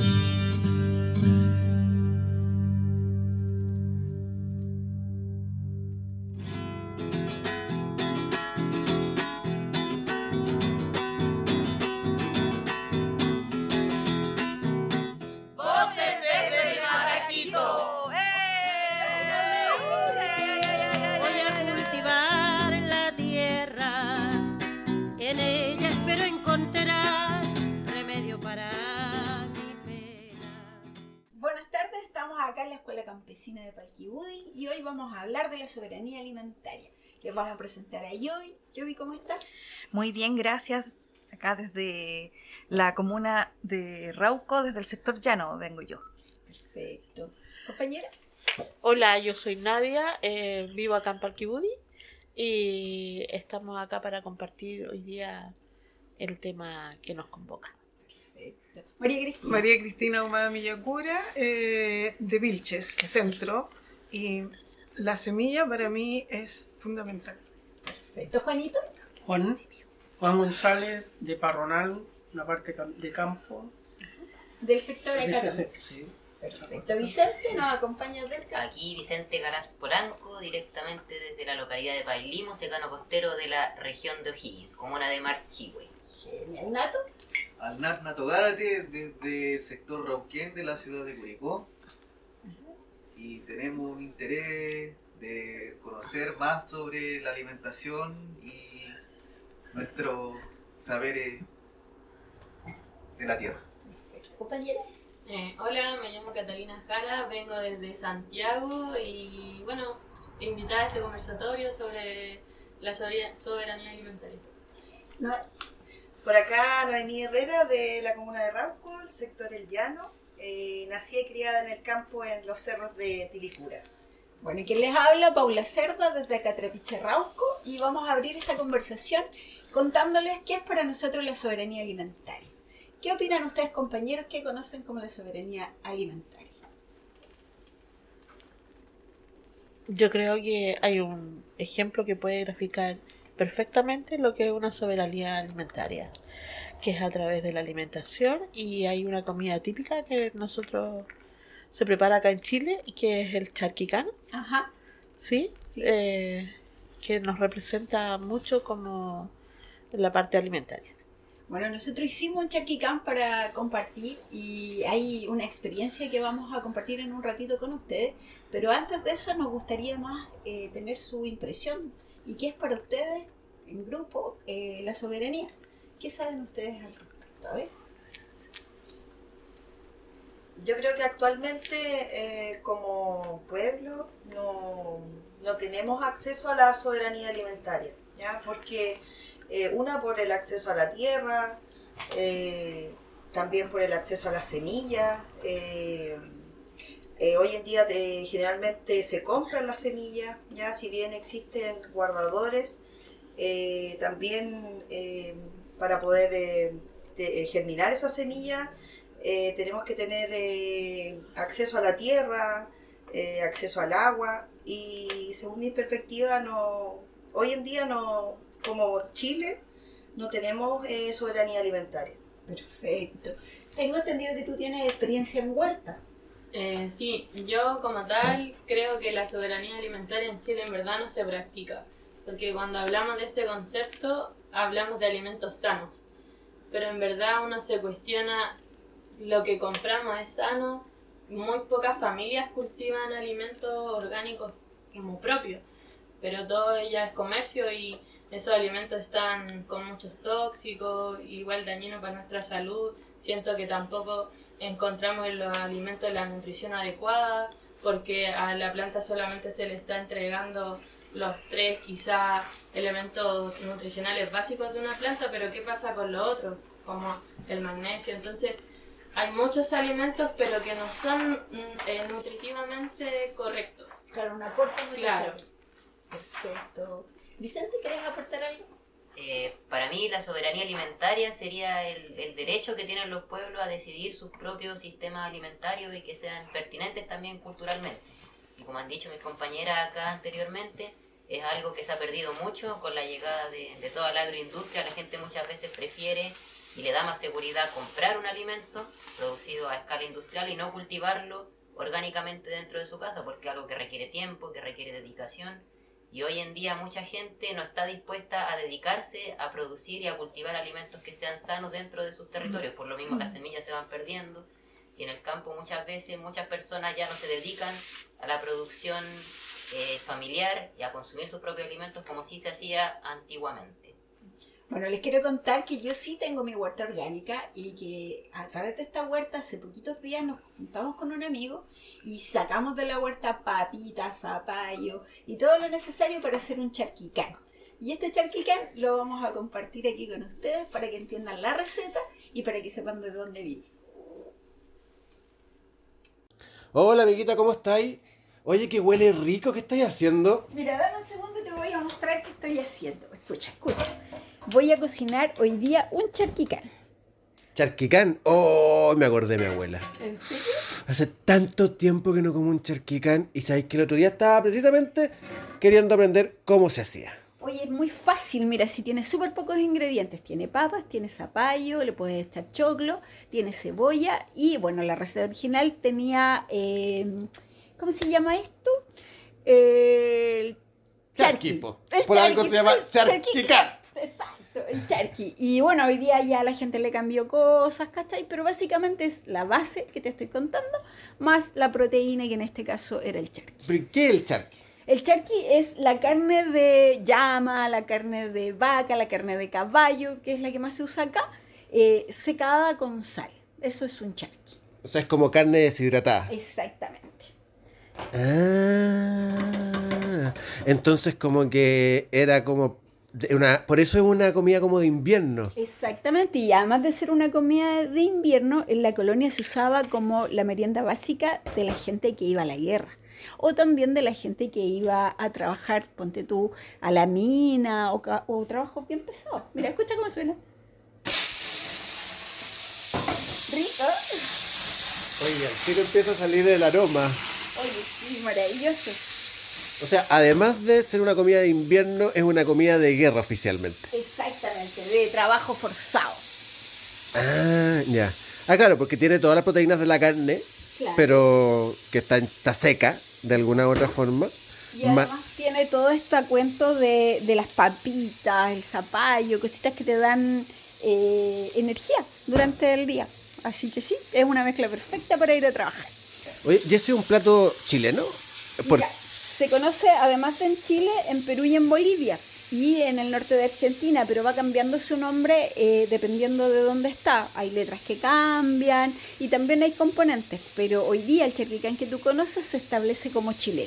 De Palquibudi y hoy vamos a hablar de la soberanía alimentaria. Les vamos a presentar a Yovi. Yovi, ¿cómo estás? Muy bien, gracias. Acá desde la comuna de Rauco, desde el sector llano vengo yo. Perfecto. ¿Compañera? Hola, yo soy Nadia, vivo acá en Palquibudi y estamos acá para compartir hoy día el tema que nos convoca. María Cristina Humada Millacura, de Vilches, centro, y la semilla para mí es fundamental. Perfecto. ¿Juanito? Juan González, de Parronal, una parte de campo. Del sector de acá. Sí. Perfecto. Vicente, ¿nos acompaña desde acá? Aquí Vicente Garaz Polanco, directamente desde la localidad de Pailimo, secano costero de la región de O'Higgins, comuna de Marchihue. Genial. ¿Nato? Alnat Nato Gárate, desde el sector Rauquén de la ciudad de Curicó. Y tenemos interés de conocer más sobre la alimentación y nuestros saberes de la tierra. ¿Compañera? Hola, me llamo Catalina Jara, vengo desde Santiago y bueno, invitada a este conversatorio sobre la soberanía alimentaria. No. Por acá Noemí Herrera, de la comuna de Rauco, el sector El Llano. Nací y criada en el campo en los cerros de Tilicura. Bueno, y quien les habla, Paula Cerda, desde Catrapiche, Rauco, y vamos a abrir esta conversación contándoles qué es para nosotros la soberanía alimentaria. ¿Qué opinan ustedes, compañeros, que conocen como la soberanía alimentaria? Yo creo que hay un ejemplo que puede graficar perfectamente lo que es una soberanía alimentaria, que es a través de la alimentación, y hay una comida típica que nosotros se prepara acá en Chile y que es el charquicán. Ajá. ¿Sí? Que nos representa mucho como la parte alimentaria. Bueno, nosotros hicimos un charquicán para compartir y hay una experiencia que vamos a compartir en un ratito con ustedes, pero antes de eso nos gustaría más tener su impresión. ¿Y qué es para ustedes, en grupo, la soberanía? ¿Qué saben ustedes al respecto? A ver. Yo creo que actualmente como pueblo no tenemos acceso a la soberanía alimentaria, ¿ya? Porque una por el acceso a la tierra, también por el acceso a las semillas. Hoy en día generalmente se compran las semillas, ya si bien existen guardadores, también para poder germinar esas semillas tenemos que tener acceso a la tierra, acceso al agua, y según mi perspectiva hoy en día como Chile no tenemos soberanía alimentaria. Perfecto. Tengo entendido que tú tienes experiencia en huerta. Sí, yo como tal creo que la soberanía alimentaria en Chile en verdad no se practica, porque cuando hablamos de este concepto hablamos de alimentos sanos, pero en verdad uno se cuestiona lo que compramos es sano. Muy pocas familias cultivan alimentos orgánicos como propios, pero todo ya es comercio y esos alimentos están con muchos tóxicos, igual dañinos para nuestra salud. Siento que tampoco encontramos en los alimentos la nutrición adecuada, porque a la planta solamente se le está entregando los 3 quizá elementos nutricionales básicos de una planta, pero ¿qué pasa con los otros? Como el magnesio. Entonces hay muchos alimentos pero que no son nutritivamente correctos. Claro, un aporte nutricional. Claro. Perfecto. Vicente, ¿querés aportar algo? Para mí la soberanía alimentaria sería el derecho que tienen los pueblos a decidir sus propios sistemas alimentarios y que sean pertinentes también culturalmente. Y como han dicho mis compañeras acá anteriormente, es algo que se ha perdido mucho con la llegada de toda la agroindustria. La gente muchas veces prefiere y le da más seguridad comprar un alimento producido a escala industrial y no cultivarlo orgánicamente dentro de su casa, porque es algo que requiere tiempo, que requiere dedicación. Y hoy en día mucha gente no está dispuesta a dedicarse a producir y a cultivar alimentos que sean sanos dentro de sus territorios. Por lo mismo las semillas se van perdiendo y en el campo muchas veces muchas personas ya no se dedican a la producción familiar y a consumir sus propios alimentos como sí se hacía antiguamente. Bueno, les quiero contar que yo sí tengo mi huerta orgánica y que a través de esta huerta hace poquitos días nos juntamos con un amigo y sacamos de la huerta papitas, zapallo y todo lo necesario para hacer un charquicán. Y este charquicán lo vamos a compartir aquí con ustedes para que entiendan la receta y para que sepan de dónde viene. Hola amiguita, ¿cómo estáis? Oye, que huele rico, ¿qué estáis haciendo? Mira, dame un segundo y te voy a mostrar qué estoy haciendo. Escucha. Voy a cocinar hoy día un charquicán. ¿Charquicán? Oh, me acordé de mi abuela. ¿En serio? Hace tanto tiempo que no como un charquicán y sabéis que el otro día estaba precisamente queriendo aprender cómo se hacía. Oye, es muy fácil, mira, si tiene súper pocos ingredientes. Tiene papas, tiene zapallo, le puedes echar choclo, tiene cebolla y, bueno, la receta original tenía, ¿cómo se llama esto? El charqui. Por algo se llama charquicán. Exacto, el charqui. Y bueno, hoy día ya la gente le cambió cosas, ¿cachai? Pero básicamente es la base que te estoy contando, más la proteína, que en este caso era el charqui. ¿Pero qué es el charqui? El charqui es la carne de llama, la carne de vaca, la carne de caballo, que es la que más se usa acá, secada con sal. Eso es un charqui. O sea, es como carne deshidratada. Exactamente. Ah, entonces como que era como por eso es una comida como de invierno. Exactamente, y además de ser una comida de invierno, en la colonia se usaba como la merienda básica de la gente que iba a la guerra. O también de la gente que iba a trabajar, ponte tú, a la mina o trabajos bien pesados. Mira, escucha cómo suena. ¿Rico? Oye, al tiro empieza a salir el aroma. Oye, sí, maravilloso. O sea, además de ser una comida de invierno, es una comida de guerra oficialmente. Exactamente, de trabajo forzado. Ah, ya. Ah, claro, porque tiene todas las proteínas de la carne, Claro. pero que está seca de alguna u otra forma. Y además tiene todo este cuento de las papitas, el zapallo, cositas que te dan energía durante el día. Así que sí, es una mezcla perfecta para ir a trabajar. Oye, ¿y ese es un plato chileno? Mira, se conoce además en Chile, en Perú y en Bolivia y en el norte de Argentina, pero va cambiando su nombre dependiendo de dónde está. Hay letras que cambian y también hay componentes, pero hoy día el charquicán que tú conoces se establece como chileno.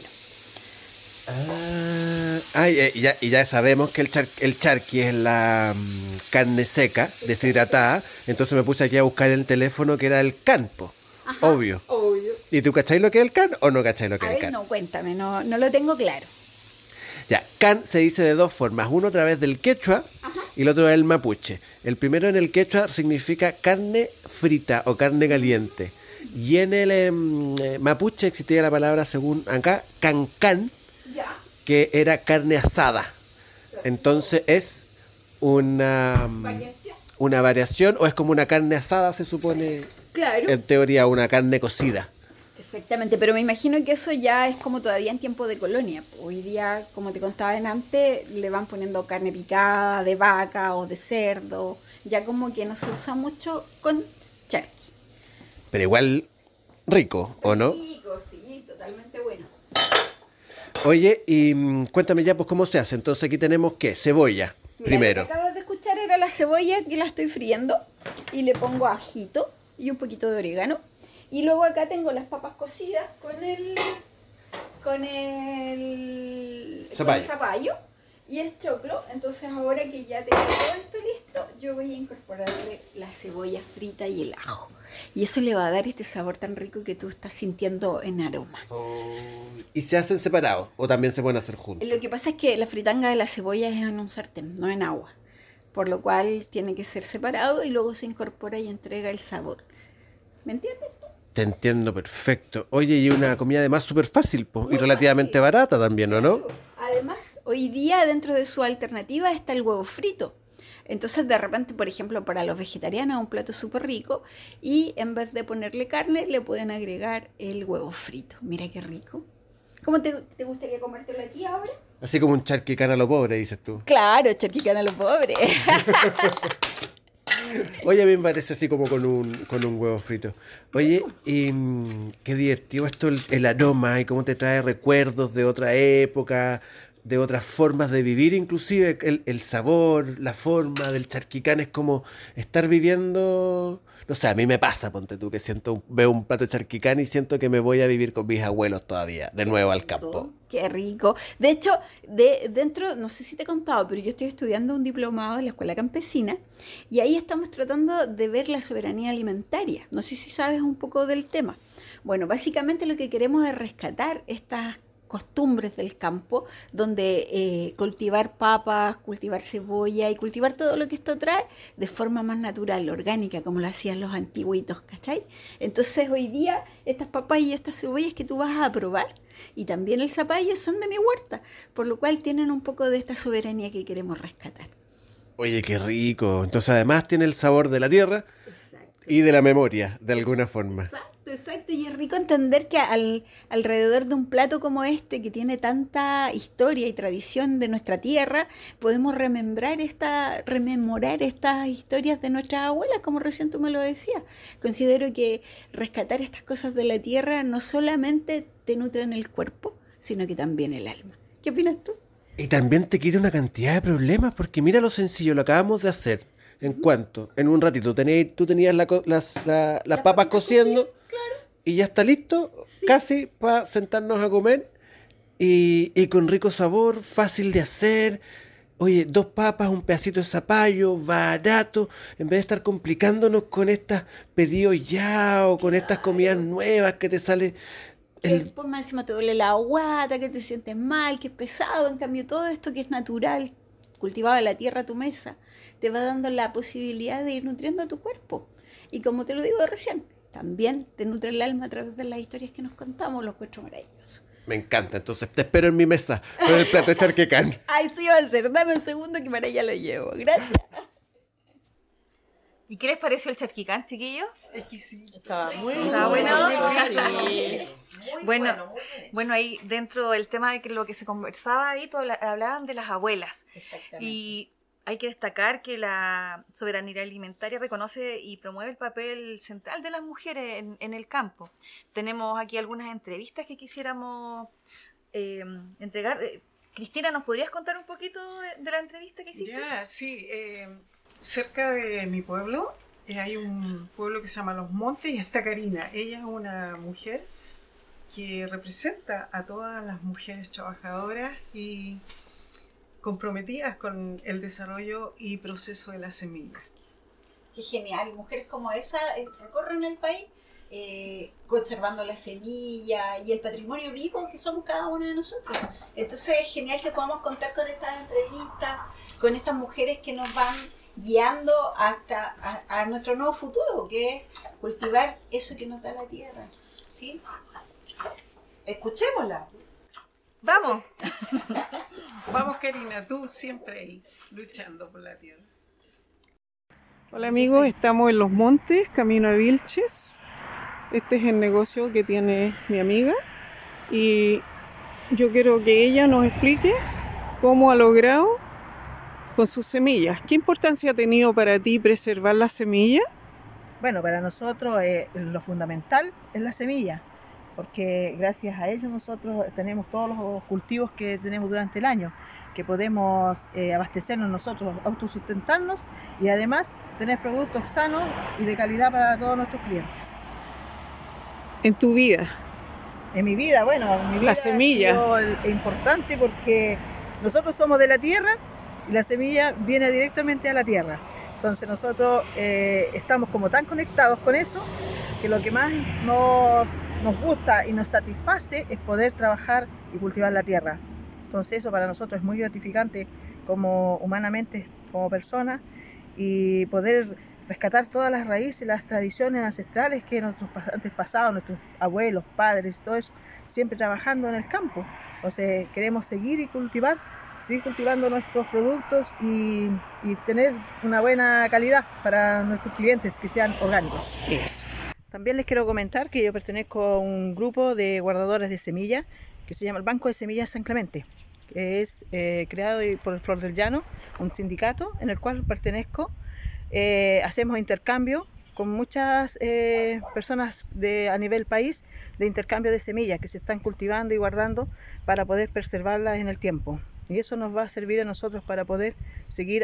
Y ya sabemos que el charqui es la carne seca, deshidratada. Entonces me puse aquí a buscar en el teléfono que era el canpo. Ajá, obvio. Obvio. ¿Y tú cacháis lo que es el can o no cacháis lo que A es el ver, can? no, cuéntame, no lo tengo claro. Ya, can se dice de dos formas. Uno a través del quechua y el otro es el mapuche. El primero en el quechua significa carne frita o carne caliente. Y en el mapuche existía la palabra, según acá, can, que era carne asada. Entonces es una variación o es como una carne asada, se supone. Claro. En teoría, una carne cocida. Exactamente, pero me imagino que eso ya es como todavía en tiempo de colonia. Hoy día, como te contaba antes, le van poniendo carne picada de vaca o de cerdo. Ya como que no se usa mucho con charqui. Pero igual rico, ¿o no? Rico, sí, totalmente bueno. Oye, y cuéntame ya pues cómo se hace. Entonces aquí tenemos ¿qué? Cebolla, Mira, primero. Lo que acabas de escuchar era la cebolla que la estoy friendo y le pongo ajito y un poquito de orégano. Y luego acá tengo las papas cocidas con el zapallo y el choclo. Entonces ahora que ya tengo todo esto listo, yo voy a incorporarle la cebolla frita y el ajo. Y eso le va a dar este sabor tan rico que tú estás sintiendo en aroma. ¿Y se hacen separados o también se pueden hacer juntos? Lo que pasa es que la fritanga de la cebolla es en un sartén, no en agua. Por lo cual tiene que ser separado y luego se incorpora y entrega el sabor. ¿Me entiendes tú? Te entiendo perfecto. Oye, y una comida además súper fácil po, y relativamente barata también, ¿o no? Además, hoy día dentro de su alternativa está el huevo frito. Entonces, de repente, por ejemplo, para los vegetarianos es un plato súper rico y en vez de ponerle carne, le pueden agregar el huevo frito. Mira qué rico. ¿Cómo te gustaría comértelo aquí ahora? Así como un charquicán a lo pobre, dices tú. Claro, charquicán a lo pobre. Oye, a mí me parece así como con un huevo frito. Oye, y qué divertido esto, el aroma y cómo te trae recuerdos de otra época, de otras formas de vivir, inclusive el sabor, la forma del charquicán es como estar viviendo. No sé, a mí me pasa, ponte tú, que veo un plato de charquicán y siento que me voy a vivir con mis abuelos todavía, de nuevo al campo. Qué rico. De hecho, dentro, no sé si te he contado, pero yo estoy estudiando un diplomado en la Escuela Campesina y ahí estamos tratando de ver la soberanía alimentaria. No sé si sabes un poco del tema. Bueno, básicamente lo que queremos es rescatar estas costumbres del campo, donde cultivar papas, cultivar cebolla y cultivar todo lo que esto trae de forma más natural, orgánica, como lo hacían los antiguitos, ¿cachai? Entonces hoy día estas papas y estas cebollas que tú vas a probar y también el zapallo son de mi huerta, por lo cual tienen un poco de esta soberanía que queremos rescatar. Oye, qué rico. Entonces además tiene el sabor de la tierra. Exacto. Y de la memoria, de alguna forma. Exacto, y es rico entender que alrededor de un plato como este, que tiene tanta historia y tradición de nuestra tierra, podemos rememorar estas historias de nuestras abuelas, como recién tú me lo decías. Considero que rescatar estas cosas de la tierra no solamente te nutren el cuerpo, sino que también el alma. ¿Qué opinas tú? Y también te quita una cantidad de problemas, porque mira lo sencillo, lo acabamos de hacer. ¿En cuánto? En un ratito. Tú tenías las papas cociendo. Y ya está listo, sí, casi para sentarnos a comer y con rico sabor, fácil de hacer. Oye, 2 papas, un pedacito de zapallo, barato, en vez de estar complicándonos con estas pedidos ya o con estas comidas nuevas que te sale. Después más encima te duele la guata, que te sientes mal, que es pesado. En cambio, todo esto que es natural, cultivado en la tierra a tu mesa, te va dando la posibilidad de ir nutriendo a tu cuerpo. Y como te lo digo recién, también te nutre el alma a través de las historias que nos contamos, los cuentos maravillosos. Me encanta, entonces te espero en mi mesa con el plato de charquecán. Ay, sí va a ser. Dame un segundo que para allá lo llevo. Gracias. ¿Y qué les pareció el charquicán, chiquillos? Exquisito. Estaba muy Estaba bueno. Muy Bueno, ahí dentro del tema de que lo que se conversaba ahí, hablaban de las abuelas. Exactamente. Y hay que destacar que la soberanía alimentaria reconoce y promueve el papel central de las mujeres en el campo. Tenemos aquí algunas entrevistas que quisiéramos entregar. Cristina, ¿nos podrías contar un poquito de la entrevista que hiciste? Ya, sí. Cerca de mi pueblo hay un pueblo que se llama Los Montes y está Karina. Ella es una mujer que representa a todas las mujeres trabajadoras y comprometidas con el desarrollo y proceso de la semilla. Qué genial, mujeres como esa recorren el país conservando la semilla y el patrimonio vivo que somos cada uno de nosotros. Entonces es genial que podamos contar con estas entrevistas, con estas mujeres que nos van guiando hasta a nuestro nuevo futuro, que es cultivar eso que nos da la tierra. ¿Sí? Escuchémosla. ¡Vamos! Vamos, Karina, tú siempre ahí, luchando por la tierra. Hola amigos, estamos en Los Montes, camino a Vilches. Este es el negocio que tiene mi amiga y yo quiero que ella nos explique cómo ha logrado con sus semillas. ¿Qué importancia ha tenido para ti preservar las semillas? Bueno, para nosotros lo fundamental es la semilla, porque gracias a ello nosotros tenemos todos los cultivos que tenemos durante el año, que podemos abastecernos nosotros, autosustentarnos y además tener productos sanos y de calidad para todos nuestros clientes. ¿En tu vida? En mi vida, bueno, en mi vida la semilla ha sido importante porque nosotros somos de la tierra y la semilla viene directamente a la tierra. Entonces nosotros estamos como tan conectados con eso que lo que más nos gusta y nos satisface es poder trabajar y cultivar la tierra. Entonces eso para nosotros es muy gratificante como humanamente, como personas, y poder rescatar todas las raíces, las tradiciones ancestrales que nuestros antepasados, nuestros abuelos, padres, todo eso, siempre trabajando en el campo. Entonces queremos seguir cultivando nuestros productos y tener una buena calidad para nuestros clientes que sean orgánicos. Yes. También les quiero comentar que yo pertenezco a un grupo de guardadores de semillas que se llama el Banco de Semillas San Clemente, que es creado por el Flor del Llano, un sindicato en el cual pertenezco. Hacemos intercambio con muchas personas a nivel país de intercambio de semillas que se están cultivando y guardando para poder preservarlas en el tiempo. Y eso nos va a servir a nosotros para poder seguir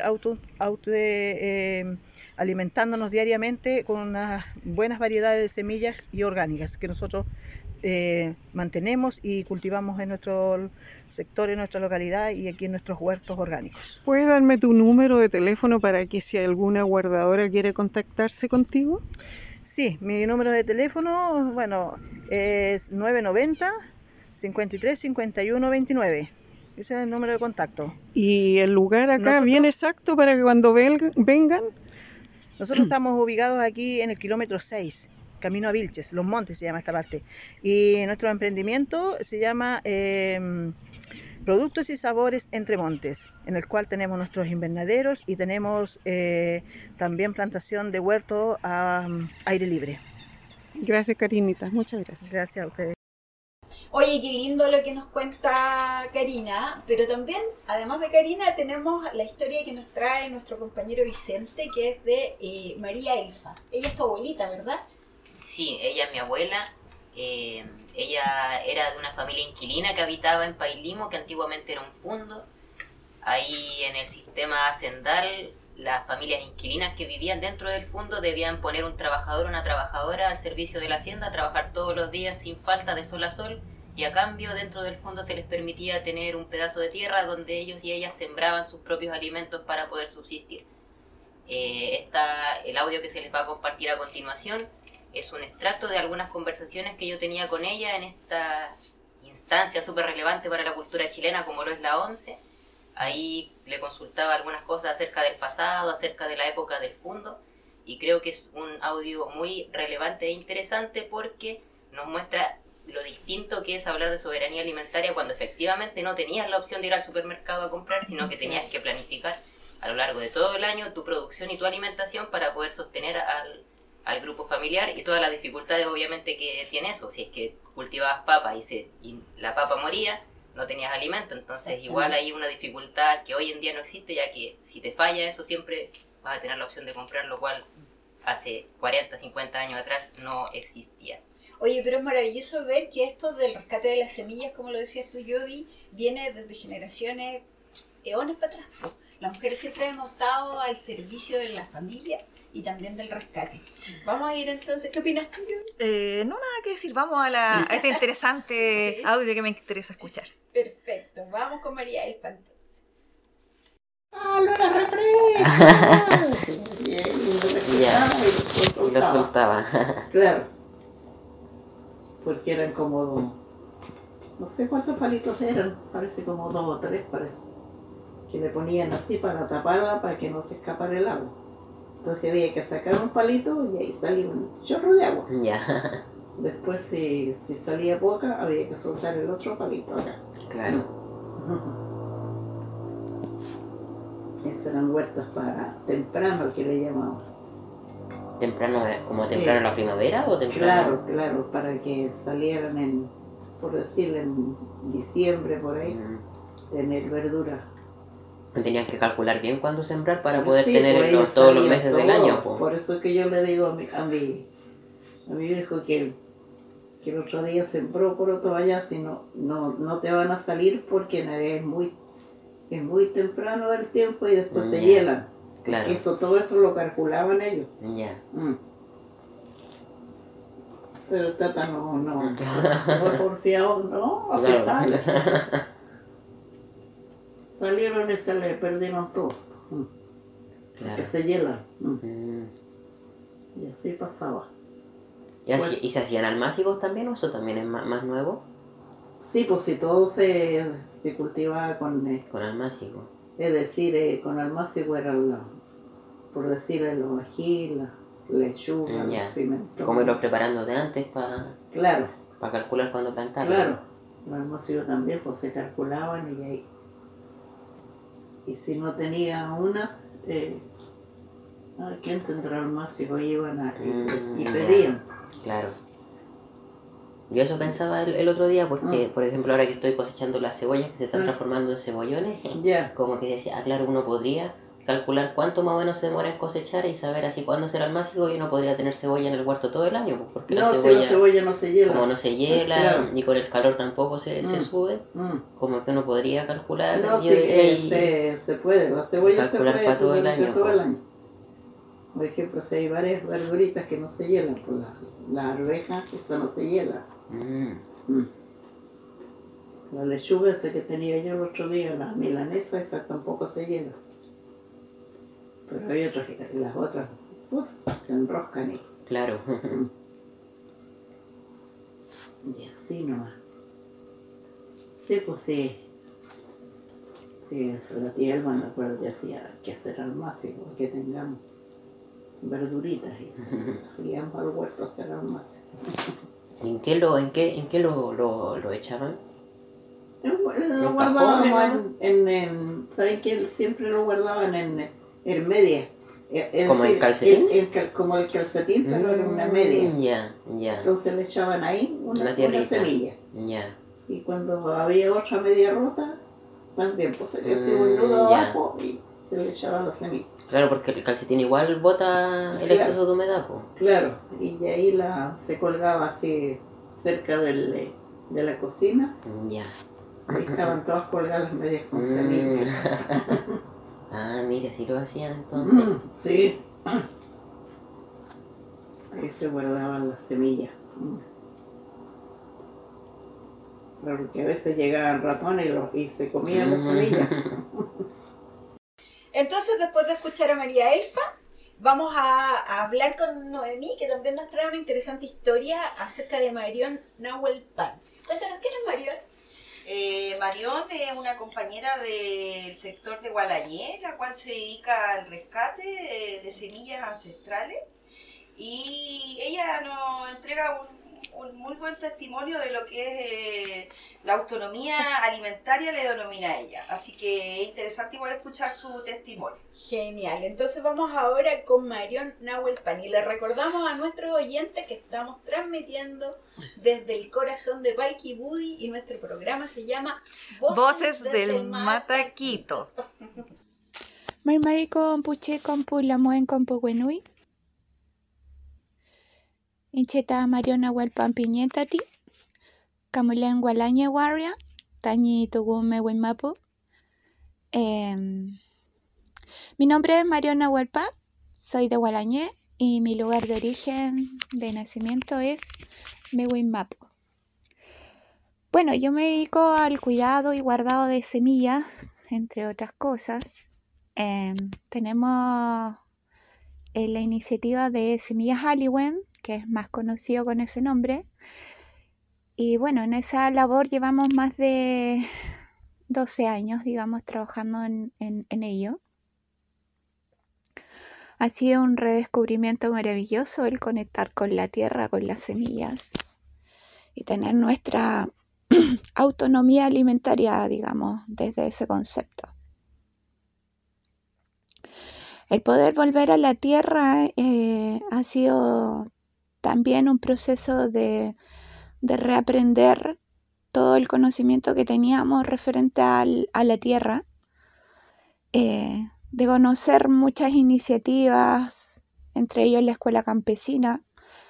alimentándonos diariamente con unas buenas variedades de semillas y orgánicas que nosotros mantenemos y cultivamos en nuestro sector, en nuestra localidad y aquí en nuestros huertos orgánicos. ¿Puedes darme tu número de teléfono para que si alguna guardadora quiere contactarse contigo? Sí, mi número de teléfono, bueno, es 990 53 51 29. Ese es el número de contacto. ¿Y el lugar acá bien exacto para que cuando vengan? Nosotros estamos ubicados aquí en el kilómetro 6, camino a Vilches, Los Montes se llama esta parte. Y nuestro emprendimiento se llama Productos y Sabores Entre Montes, en el cual tenemos nuestros invernaderos y tenemos también plantación de huerto a aire libre. Gracias, Karinita. Muchas gracias. Gracias a ustedes. Oye, qué lindo lo que nos cuenta Karina, pero también, además de Karina, tenemos la historia que nos trae nuestro compañero Vicente, que es de María Elfa. Ella es tu abuelita, ¿verdad? Sí, ella es mi abuela. Ella era de una familia inquilina que habitaba en Pailimo, que antiguamente era un fundo. Ahí en el sistema hacendal, las familias inquilinas que vivían dentro del fundo debían poner un trabajador o una trabajadora al servicio de la hacienda, trabajar todos los días sin falta de sol a sol, y a cambio dentro del fondo se les permitía tener un pedazo de tierra donde ellos y ellas sembraban sus propios alimentos para poder subsistir. El audio que se les va a compartir a continuación es un extracto de algunas conversaciones que yo tenía con ella en esta instancia súper relevante para la cultura chilena como lo es la ONCE. Ahí le consultaba algunas cosas acerca del pasado, acerca de la época del fundo, y creo que es un audio muy relevante e interesante porque nos muestra lo distinto que es hablar de soberanía alimentaria cuando efectivamente no tenías la opción de ir al supermercado a comprar, sino que tenías que planificar a lo largo de todo el año tu producción y tu alimentación para poder sostener al grupo familiar y todas las dificultades obviamente que tiene eso. Si es que cultivabas papa y la papa moría, no tenías alimento, entonces igual hay una dificultad que hoy en día no existe, ya que si te falla eso siempre vas a tener la opción de comprar, lo cual hace 40, 50 años atrás no existía. Oye, pero es maravilloso ver que esto del rescate de las semillas, como lo decías tú, Yobi, viene desde generaciones, eones para atrás. Las mujeres siempre hemos estado al servicio de la familia y también del rescate. Vamos a ir entonces, ¿qué opinas tú, Yobi? No, nada que decir, vamos a este interesante Sí. audio que me interesa escuchar. Perfecto, vamos con María Elfa entonces. ¡Hola, la refresca! Y lo soltaba. Claro. Porque eran como, no sé cuántos palitos eran, parece como 2 o 3 parece. Que le ponían así para taparla para que no se escapara el agua. Entonces había que sacar un palito y ahí salía un chorro de agua. Ya. Después si salía poca había que soltar el otro palito acá. Claro. Esas eran huertas para temprano que le llamaban. ¿Temprano, como temprano en la primavera o temprano? Claro, para que salieran por decirlo, en diciembre por ahí, tener verdura. Tenían que calcular bien cuándo sembrar para poder Sí, tener pues, todos los salía meses todo. del año. Pues. Por eso que yo le digo a mi viejo que el otro día sembró poroto allá, si no te van a salir porque es muy temprano el tiempo y después se hielan. Claro. Porque todo eso lo calculaban ellos. Ya. Pero el tata no porfiado, no, Claro. Salieron y se le perdieron todo. Claro. Que se hielan. Y así pasaba. ¿Y se hacían almácigos también o eso también es más nuevo? Sí, pues si todo se cultivaba con almácigo. Es decir, con almácigo era por decir los ají, la lechuga, los pimentones. ¿Cómo irlo preparando de antes para calcular cuándo plantar? Claro, los almácigos también pues se calculaban y ahí. Y si no tenía unas, ¿quién tendrá almácigo? Iban y pedían. Claro. Yo eso pensaba el otro día porque, por ejemplo, ahora que estoy cosechando las cebollas que se están transformando en cebollones, como que decía, claro, uno podría calcular cuánto más o menos se demora en cosechar y saber así cuándo será el máximo y uno podría tener cebolla en el huerto todo el año, porque la cebolla no se hiela. Como no se hiela, claro. ni con el calor tampoco se sube, como que uno podría calcular. No, sí, se puede, la cebolla se puede para todo el año. Por ejemplo, si hay varias verduritas que no se hielan, pues la arveja, esa no se hiela. La lechuga esa que tenía yo el otro día, la milanesa, esa tampoco se hiela. Pero hay otras, las otras, pues se enroscan y... Claro. Y así nomás. Sí, pues sí. Sí, la tía Elma me acuerdo que hacía que hacer almácigo, que tengamos verduritas y íbamos al huerto a hacer almácigo. ¿En qué lo echaban? Lo guardábamos ¿saben qué? Siempre lo guardaban en media. ¿Como el calcetín? Como el calcetín, pero en una media. Ya. Entonces le echaban ahí una semilla. Ya. Y cuando había otra media rota, también pues se le hacía un nudo abajo y se le echaba la semilla. Claro, porque el calcetín igual bota el exceso de humedad, pues. Claro, y de ahí se colgaba así cerca de la cocina. Ya. Ahí estaban todas colgadas las medias con semillas. Ah, mira, así lo hacían entonces. Sí. Ahí se guardaban las semillas. Claro, porque a veces llegaban ratones y se comían las semillas. Entonces, después de escuchar a María Elfa, vamos a hablar con Noemí, que también nos trae una interesante historia acerca de Marión Nahuelpan. Cuéntanos, ¿quién es Marión? Marión es una compañera del sector de Gualañé, la cual se dedica al rescate de semillas ancestrales, y ella nos entrega muy buen testimonio de lo que es la autonomía alimentaria, le denomina ella. Así que es interesante igual escuchar su testimonio. Genial. Entonces vamos ahora con Marión Nahuelpan. Y le recordamos a nuestros oyentes que estamos transmitiendo desde el corazón de Palquibudi y nuestro programa se llama Voces del Mataquito. Marmari compuche compu lamoen compu wenui. Incheta Marión Nahuelpan piñetati. Camulen gualaña warria. Tañi tugume wenmapu. Mi nombre es Marión Nahuelpan, soy de Gualañé y mi lugar de origen de nacimiento es Mehuimapu. Bueno, yo me dedico al cuidado y guardado de semillas, entre otras cosas. Tenemos la iniciativa de Semillas Aliwen, que es más conocido con ese nombre. Y bueno, en esa labor llevamos más de 12 años, digamos, trabajando en ello. Ha sido un redescubrimiento maravilloso el conectar con la tierra, con las semillas y tener nuestra autonomía alimentaria, digamos, desde ese concepto. El poder volver a la tierra ha sido también un proceso de reaprender todo el conocimiento que teníamos referente a la tierra, de conocer muchas iniciativas, entre ellos la escuela campesina,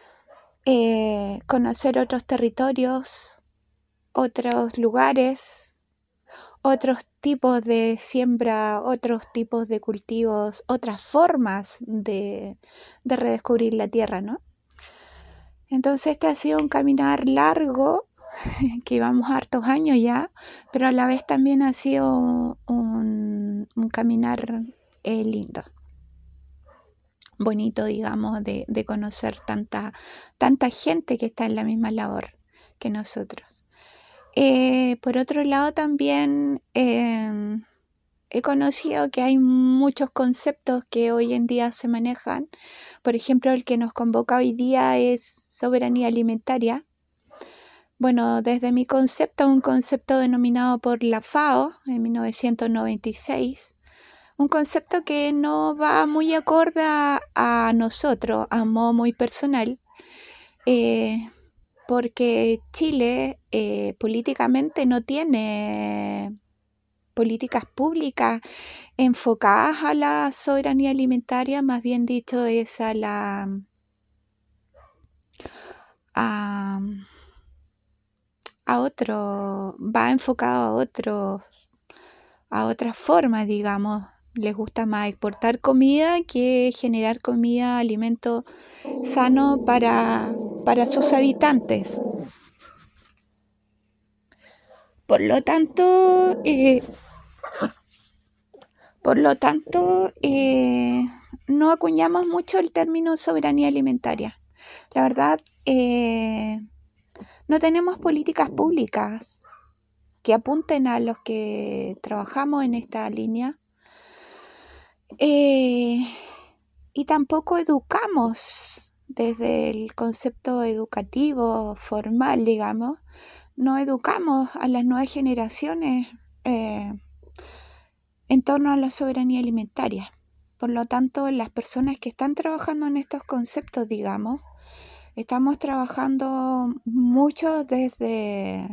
conocer otros territorios, otros lugares, otros tipos de siembra, otros tipos de cultivos, otras formas de redescubrir la tierra, ¿no? Entonces este ha sido un caminar largo, que llevamos hartos años ya, pero a la vez también ha sido un caminar lindo, bonito, digamos, de conocer tanta gente que está en la misma labor que nosotros. Por otro lado también he conocido que hay muchos conceptos que hoy en día se manejan. Por ejemplo, el que nos convoca hoy día es soberanía alimentaria. Bueno, desde mi concepto, un concepto denominado por la FAO en 1996, un concepto que no va muy acorde a nosotros, a modo muy personal, porque Chile políticamente no tiene políticas públicas enfocadas a la soberanía alimentaria, más bien dicho es va enfocado a otras formas, digamos. Les gusta más exportar comida que generar comida, alimento sano para sus habitantes. Por lo tanto, no acuñamos mucho el término soberanía alimentaria. La verdad, no tenemos políticas públicas que apunten a los que trabajamos en esta línea. Y tampoco educamos desde el concepto educativo formal, digamos. No educamos a las nuevas generaciones en torno a la soberanía alimentaria. Por lo tanto, las personas que están trabajando en estos conceptos, digamos, estamos trabajando mucho desde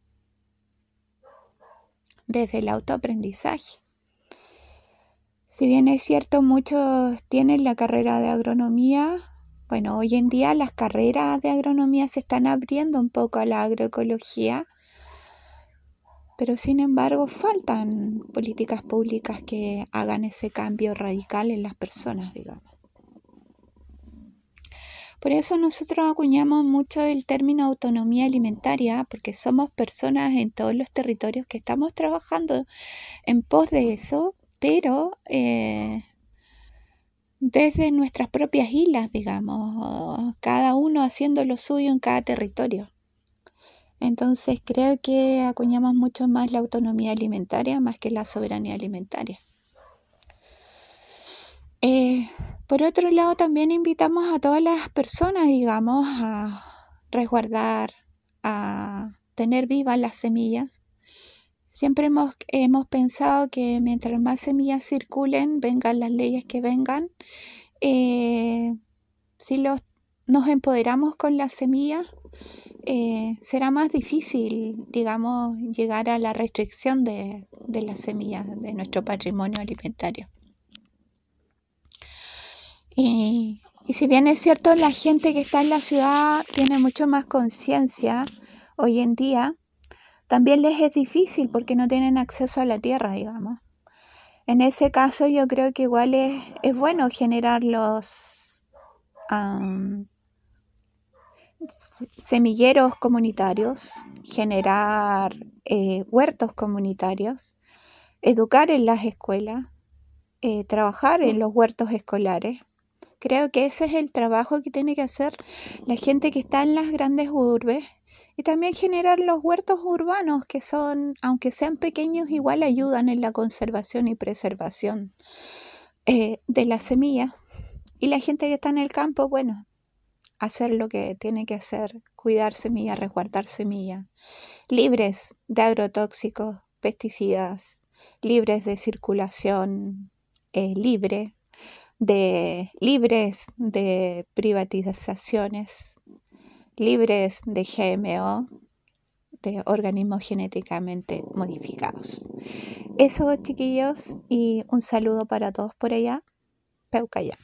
el autoaprendizaje. Si bien es cierto, muchos tienen la carrera de agronomía, bueno, hoy en día las carreras de agronomía se están abriendo un poco a la agroecología, pero sin embargo faltan políticas públicas que hagan ese cambio radical en las personas, digamos. Por eso nosotros acuñamos mucho el término autonomía alimentaria, porque somos personas en todos los territorios que estamos trabajando en pos de eso, pero desde nuestras propias islas, digamos, cada uno haciendo lo suyo en cada territorio. Entonces creo que acuñamos mucho más la autonomía alimentaria más que la soberanía alimentaria. Por otro lado, también invitamos a todas las personas, digamos, a resguardar, a tener vivas las semillas. Siempre hemos pensado que mientras más semillas circulen, vengan las leyes que vengan, si nos empoderamos con las semillas, será más difícil, digamos, llegar a la restricción de las semillas de nuestro patrimonio alimentario. Y si bien es cierto, la gente que está en la ciudad tiene mucho más conciencia hoy en día, también les es difícil porque no tienen acceso a la tierra, digamos. En ese caso yo creo que igual es bueno generar los semilleros comunitarios, generar huertos comunitarios, educar en las escuelas, trabajar en los huertos escolares. Creo que ese es el trabajo que tiene que hacer la gente que está en las grandes urbes. Y también generar los huertos urbanos que son, aunque sean pequeños, igual ayudan en la conservación y preservación de las semillas. Y la gente que está en el campo, bueno, hacer lo que tiene que hacer, cuidar semillas, resguardar semillas, libres de agrotóxicos, pesticidas, libres de circulación libres de privatizaciones, libres de GMO, de organismos genéticamente modificados. Eso, chiquillos, y un saludo para todos por allá. Peucaya.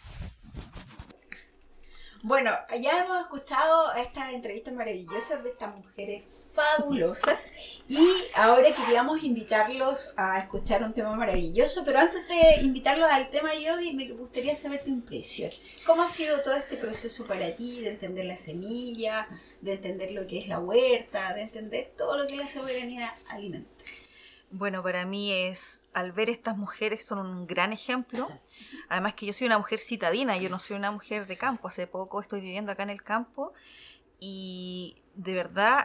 Bueno, ya hemos escuchado estas entrevistas maravillosas de estas mujeres fabulosas y ahora queríamos invitarlos a escuchar un tema maravilloso, pero antes de invitarlos al tema, Yogi, me gustaría saber tu impresión. ¿Cómo ha sido todo este proceso para ti de entender la semilla, de entender lo que es la huerta, de entender todo lo que es la soberanía alimentaria? Bueno, para mí al ver estas mujeres son un gran ejemplo. Además que yo soy una mujer citadina, yo no soy una mujer de campo. Hace poco estoy viviendo acá en el campo y de verdad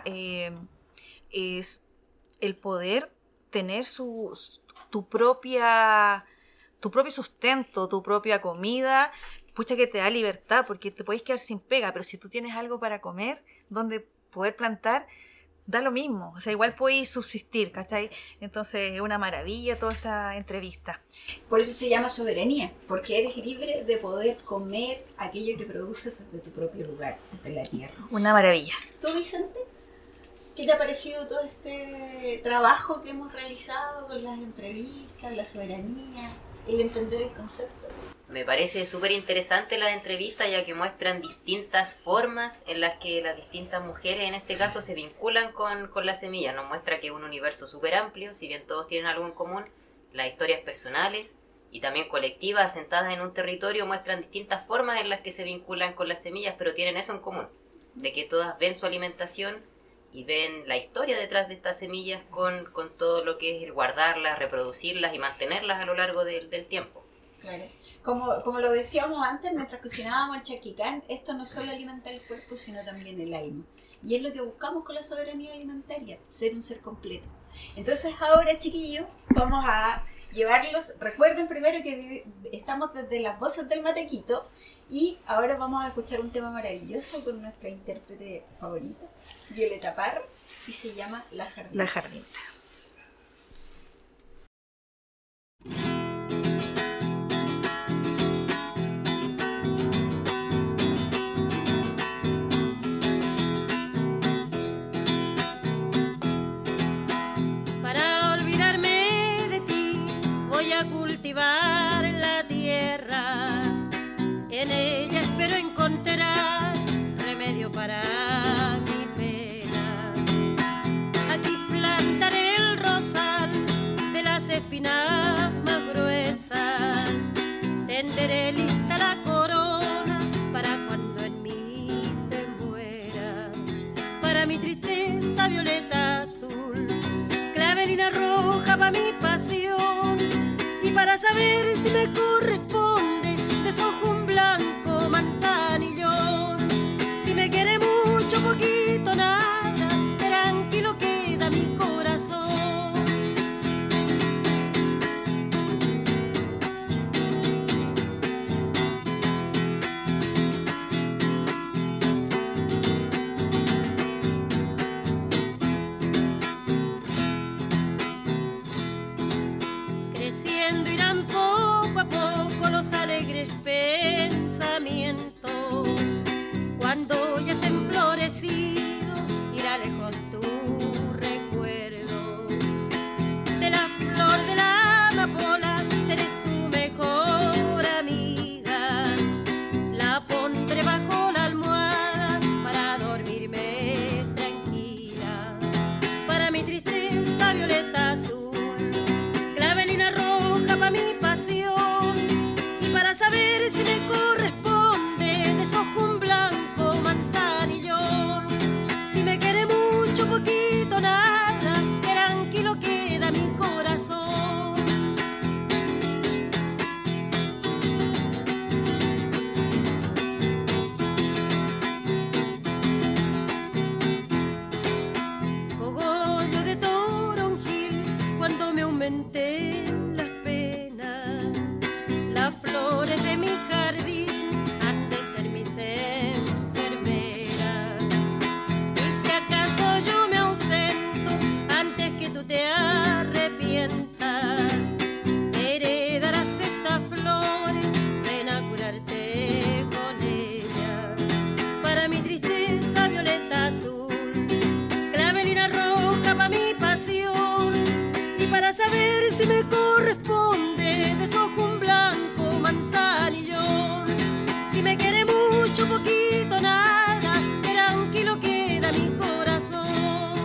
es el poder tener tu propio sustento, tu propia comida, pucha que te da libertad, porque te podés quedar sin pega, pero si tú tienes algo para comer, donde poder plantar, da lo mismo, o sea, igual podéis subsistir, ¿cachai? Entonces es una maravilla toda esta entrevista. Por eso se llama soberanía, porque eres libre de poder comer aquello que produces desde tu propio lugar, desde la tierra. Una maravilla. ¿Tú, Vicente? ¿Qué te ha parecido todo este trabajo que hemos realizado con las entrevistas, la soberanía, el entender el concepto? Me parece súper interesante la entrevista, ya que muestran distintas formas en las que las distintas mujeres, en este caso, se vinculan con la semilla. Nos muestra que es un universo súper amplio, si bien todos tienen algo en común, las historias personales y también colectivas asentadas en un territorio muestran distintas formas en las que se vinculan con las semillas, pero tienen eso en común, de que todas ven su alimentación y ven la historia detrás de estas semillas con todo lo que es el guardarlas, reproducirlas y mantenerlas a lo largo del tiempo. Claro. Como lo decíamos antes, mientras cocinábamos el charquicán, esto no solo alimenta el cuerpo, sino también el alma. Y es lo que buscamos con la soberanía alimentaria, ser un ser completo. Entonces ahora, chiquillos, vamos a llevarlos. Recuerden primero que estamos desde las voces del Matequito y ahora vamos a escuchar un tema maravilloso con nuestra intérprete favorita, Violeta Parra, y se llama La Jardinera. La Jardinera. Cultivar la tierra, en ella espero encontrar remedio para mi pena. Aquí plantaré el rosal de las espinas más gruesas, tenderé lista la corona para cuando en mí te muera. Para mi tristeza violeta azul, clavelina roja para mi pasión. Y para saber si me corresponde, deshojo un blanco manzanillón. Si me quiere mucho, poquito, nada, tranquilo queda mi corazón. floreciendo irán poco a poco los alegres pensamientos. Cuando ya estén florecidos, irá lejos tu recuerdo. De la flor de la amapola seré su mejor amiga. La pondré bajo la almohada para dormirme tranquila. Para mi tristeza violeta azul, clavelina roja para mi pasión. Y para saber si me corresponde, deshojo un blanco manzanillón. Si me quiere mucho, poquito, nada, tranquilo queda mi corazón. Cogollo de toronjil, cuando me aumenten las penas, las flores de mi jardín han de ser mis enfermeras. Y si acaso yo me ausento antes que tú te arrepientas, heredarás estas flores, ven a curarte con ellas. Para mi tristeza violeta azul, clavelina roja para mi pasión. Y para saber si me corresponde, deshojo un blanco manzanillón. Si me quiere mucho, poquito, nada, tranquilo queda mi corazón.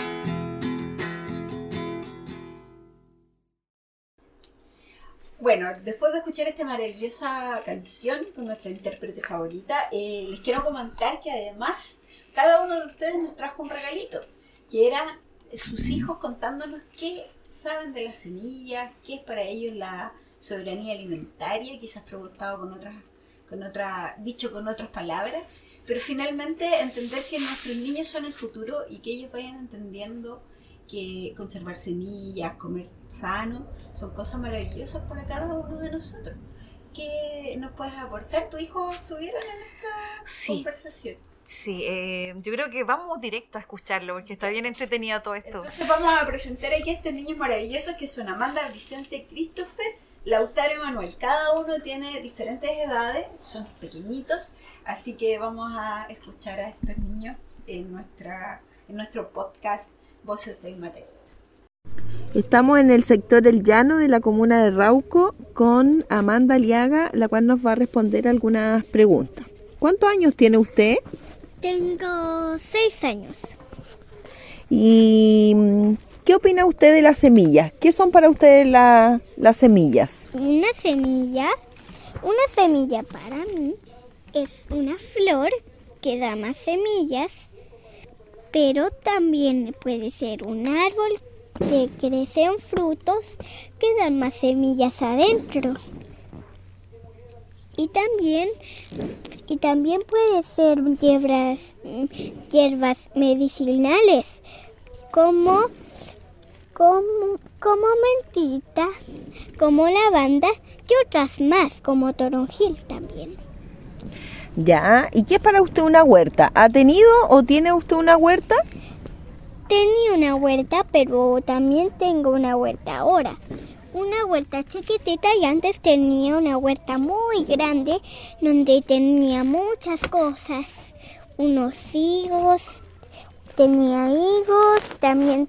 Bueno, después de escuchar esta maravillosa canción con nuestra intérprete favorita, les quiero comentar que además cada uno de ustedes nos trajo un regalito, que era sus hijos contándonos qué saben de las semillas, qué es para ellos la soberanía alimentaria, quizás preguntado dicho con otras palabras, pero finalmente entender que nuestros niños son el futuro y que ellos vayan entendiendo que conservar semillas, comer sano, son cosas maravillosas para cada uno de nosotros. ¿Qué nos puedes aportar? ¿Tus hijos estuvieron en esta conversación? Sí, yo creo que vamos directo a escucharlo porque está bien entretenido todo esto. Entonces vamos a presentar aquí a estos niños maravillosos que son Amanda, Vicente, Christopher, Lautaro y Manuel. Cada uno tiene diferentes edades, son pequeñitos, así que vamos a escuchar a estos niños en nuestro podcast Voces del Mataquita. Estamos en el sector El Llano de la comuna de Rauco con Amanda Aliaga, la cual nos va a responder algunas preguntas. ¿Cuántos años tiene usted? Tengo 6 años. ¿Y qué opina usted de las semillas? ¿Qué son para usted las semillas? Una semilla para mí es una flor que da más semillas, pero también puede ser un árbol que crece en frutos que dan más semillas adentro. Y también puede ser hierbas medicinales como mentita, como lavanda y otras más, como toronjil también. Ya, ¿y qué es para usted una huerta? ¿Ha tenido o tiene usted una huerta? Tenía una huerta, pero también tengo una huerta ahora. Una huerta chiquitita y antes tenía una huerta muy grande donde tenía muchas cosas. Unos higos, también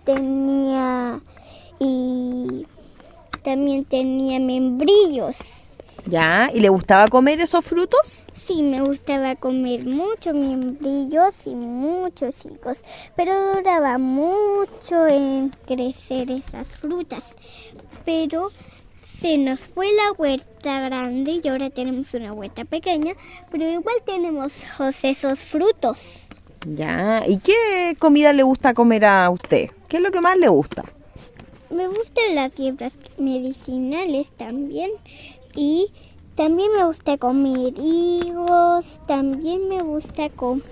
tenía membrillos. Ya, ¿y le gustaba comer esos frutos? Sí, me gustaba comer muchos membrillos y muchos higos, pero duraba mucho en crecer esas frutas. Pero se nos fue la huerta grande y ahora tenemos una huerta pequeña, pero igual tenemos esos frutos. Ya, ¿y qué comida le gusta comer a usted? ¿Qué es lo que más le gusta? Me gustan las hierbas medicinales también y también me gusta comer higos, también me gusta comer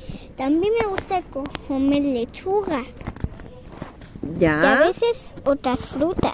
lechuga. Ya. Y a veces otras frutas.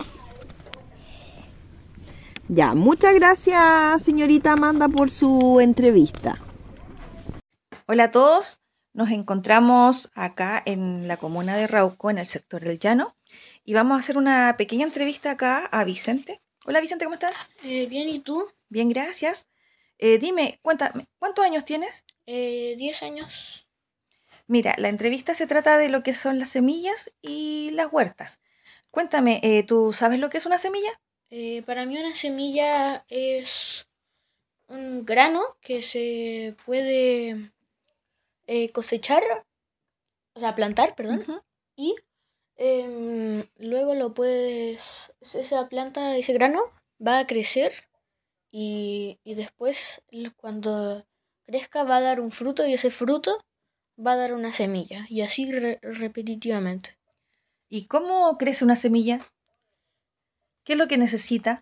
Ya, muchas gracias, señorita Amanda, por su entrevista. Hola a todos, nos encontramos acá en la comuna de Rauco, en el sector del Llano, y vamos a hacer una pequeña entrevista acá a Vicente. Hola Vicente, ¿cómo estás? Bien, ¿y tú? Bien, gracias. Dime, cuéntame, ¿cuántos años tienes? 10 años. Mira, la entrevista se trata de lo que son las semillas y las huertas. Cuéntame, ¿tú sabes lo que es una semilla? Para mí una semilla es un grano que se puede cosechar, o sea, plantar, perdón, y luego lo puedes, esa planta, ese grano va a crecer y después cuando crezca va a dar un fruto y ese fruto va a dar una semilla y así repetitivamente. ¿Y cómo crece una semilla? ¿Qué es lo que necesita?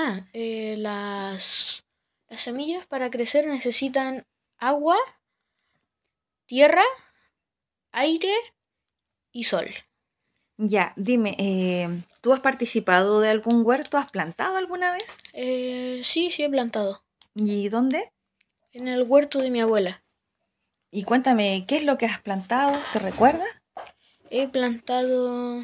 Las semillas para crecer necesitan agua, tierra, aire y sol. Ya, dime, ¿tú has participado de algún huerto? ¿Has plantado alguna vez? Sí, he plantado. ¿Y dónde? En el huerto de mi abuela. Y cuéntame, ¿qué es lo que has plantado? ¿Te recuerdas? He plantado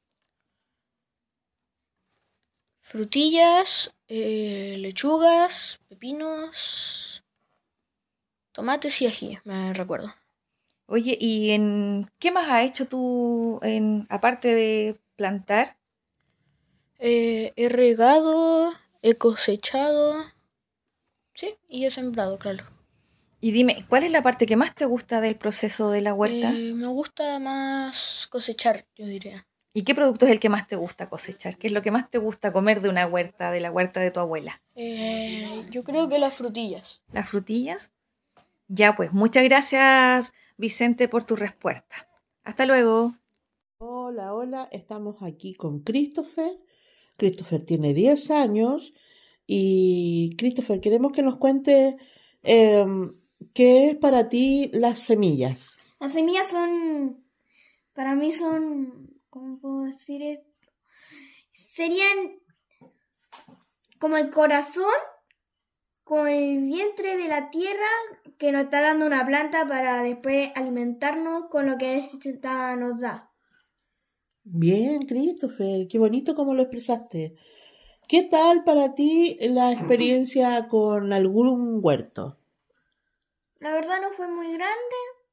frutillas, lechugas, pepinos, tomates y ají, me recuerdo. Oye, ¿y qué más has hecho tú aparte de plantar? He regado, he cosechado, sí, y he sembrado, claro. Y dime, ¿cuál es la parte que más te gusta del proceso de la huerta? Me gusta más cosechar, yo diría. ¿Y qué producto es el que más te gusta cosechar? ¿Qué es lo que más te gusta comer de una huerta, de la huerta de tu abuela? Yo creo que las frutillas. ¿Las frutillas? Ya, pues, muchas gracias, Vicente, por tu respuesta. Hasta luego. Hola, hola, estamos aquí con Christopher. Christopher tiene 10 años y Christopher, queremos que nos cuente qué es para ti las semillas. Las semillas para mí ¿cómo puedo decir esto? Serían como el corazón con el vientre de la tierra que nos está dando una planta para después alimentarnos con lo que esta nos da. Bien, Christopher, qué bonito como lo expresaste. ¿Qué tal para ti la experiencia con algún huerto? La verdad no fue muy grande,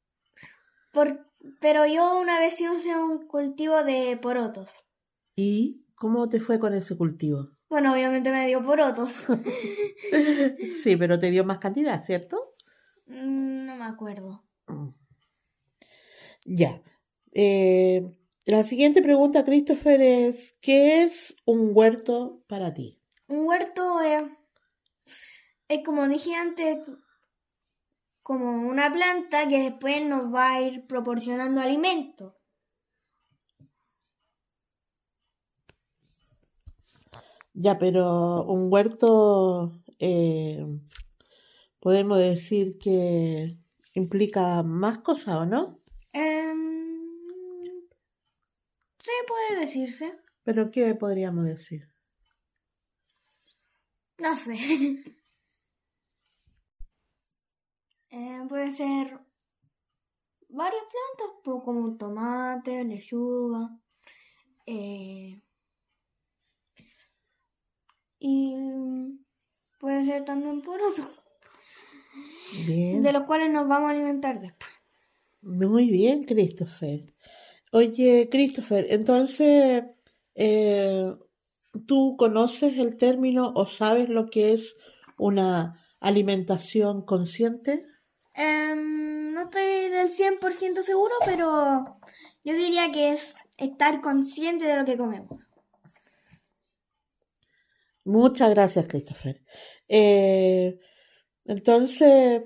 pero yo una vez hice un cultivo de porotos. ¿Y cómo te fue con ese cultivo? Bueno, obviamente me dio porotos. Sí, pero te dio más cantidad, ¿cierto? No me acuerdo. Ya. La siguiente pregunta, Christopher, es ¿qué es un huerto para ti? Un huerto es como dije antes, como una planta que después nos va a ir proporcionando alimento. Ya, pero un huerto podemos decir que implica más cosas, ¿o no? Sí, puede decirse. ¿Pero qué podríamos decir? No sé. Puede ser varias plantas, como un tomate, lechuga, y puede ser también porotos. Bien. De los cuales nos vamos a alimentar después. Muy bien, Christopher. Oye, Christopher, entonces, ¿tú conoces el término o sabes lo que es una alimentación consciente? No estoy del 100% seguro, pero yo diría que es estar consciente de lo que comemos. Muchas gracias, Christopher. Entonces,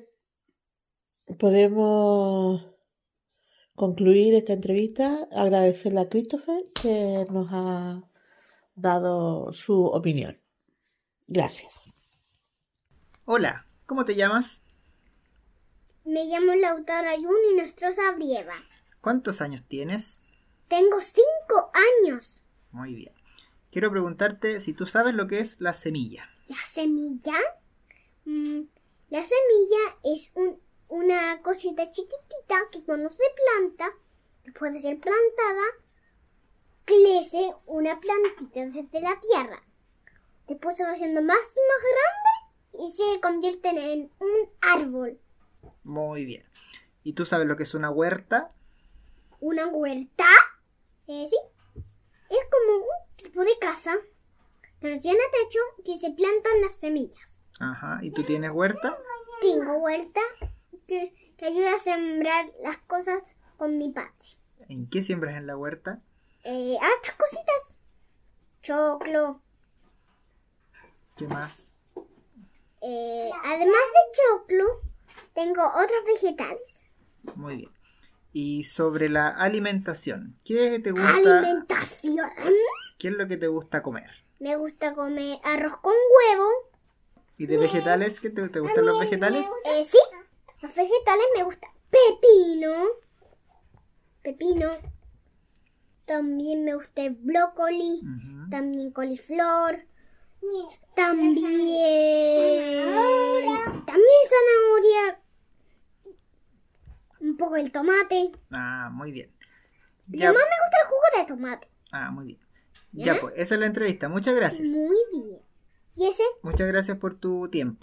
podemos concluir esta entrevista, agradecerle a Christopher que nos ha dado su opinión. Gracias. Hola, ¿cómo te llamas? Me llamo Lautaro Ayun y Nostroza Brieva. ¿Cuántos años tienes? Tengo 5 años. Muy bien. Quiero preguntarte si tú sabes lo que es la semilla. ¿La semilla? La semilla es una cosita chiquitita que cuando se planta, después de ser plantada, crece una plantita desde la tierra. después se va haciendo más y más grande y se convierten en un árbol. Muy bien. ¿Y tú sabes lo que es una huerta? ¿Una huerta? Sí. Es como un tipo de casa, pero tiene techo que se plantan las semillas. Ajá. ¿Y tú tienes huerta? Tengo huerta que ayuda a sembrar las cosas con mi padre. ¿En qué siembras en la huerta? Hartas cositas. Choclo. ¿Qué más? Además de choclo, tengo otros vegetales. Muy bien. Y sobre la alimentación, ¿qué te gusta? ¿Alimentación? ¿Qué es lo que te gusta comer? Me gusta comer arroz con huevo. ¿Y de vegetales? ¿Qué te gustan los vegetales? Sí, los vegetales me gustan. Pepino. También me gusta el brócoli. También coliflor. También zanahoria. Un poco el tomate. Ah, muy bien. Y además me gusta el jugo de tomate. Ah, muy bien. Ya pues, esa es la entrevista. Muchas gracias. Muy bien. ¿Y ese? Muchas gracias por tu tiempo.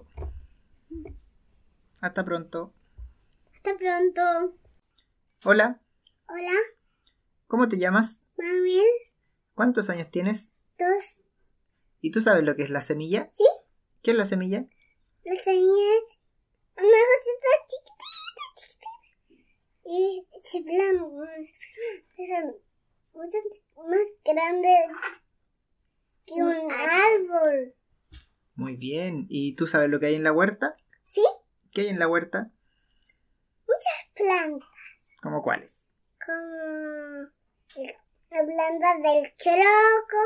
Hasta pronto. Hasta pronto. Hola. Hola, ¿Cómo te llamas? Manuel. ¿Cuántos años tienes? 2. ¿Y tú sabes lo que es la semilla? ¿Sí? ¿Qué es la semilla? La semilla es una cosita chiquitita. Y se planta. Es más grande que un árbol. Muy bien. ¿Y tú sabes lo que hay en la huerta? ¿Sí? ¿Qué hay en la huerta? Muchas plantas. ¿Cómo cuáles? Como la planta del choroco,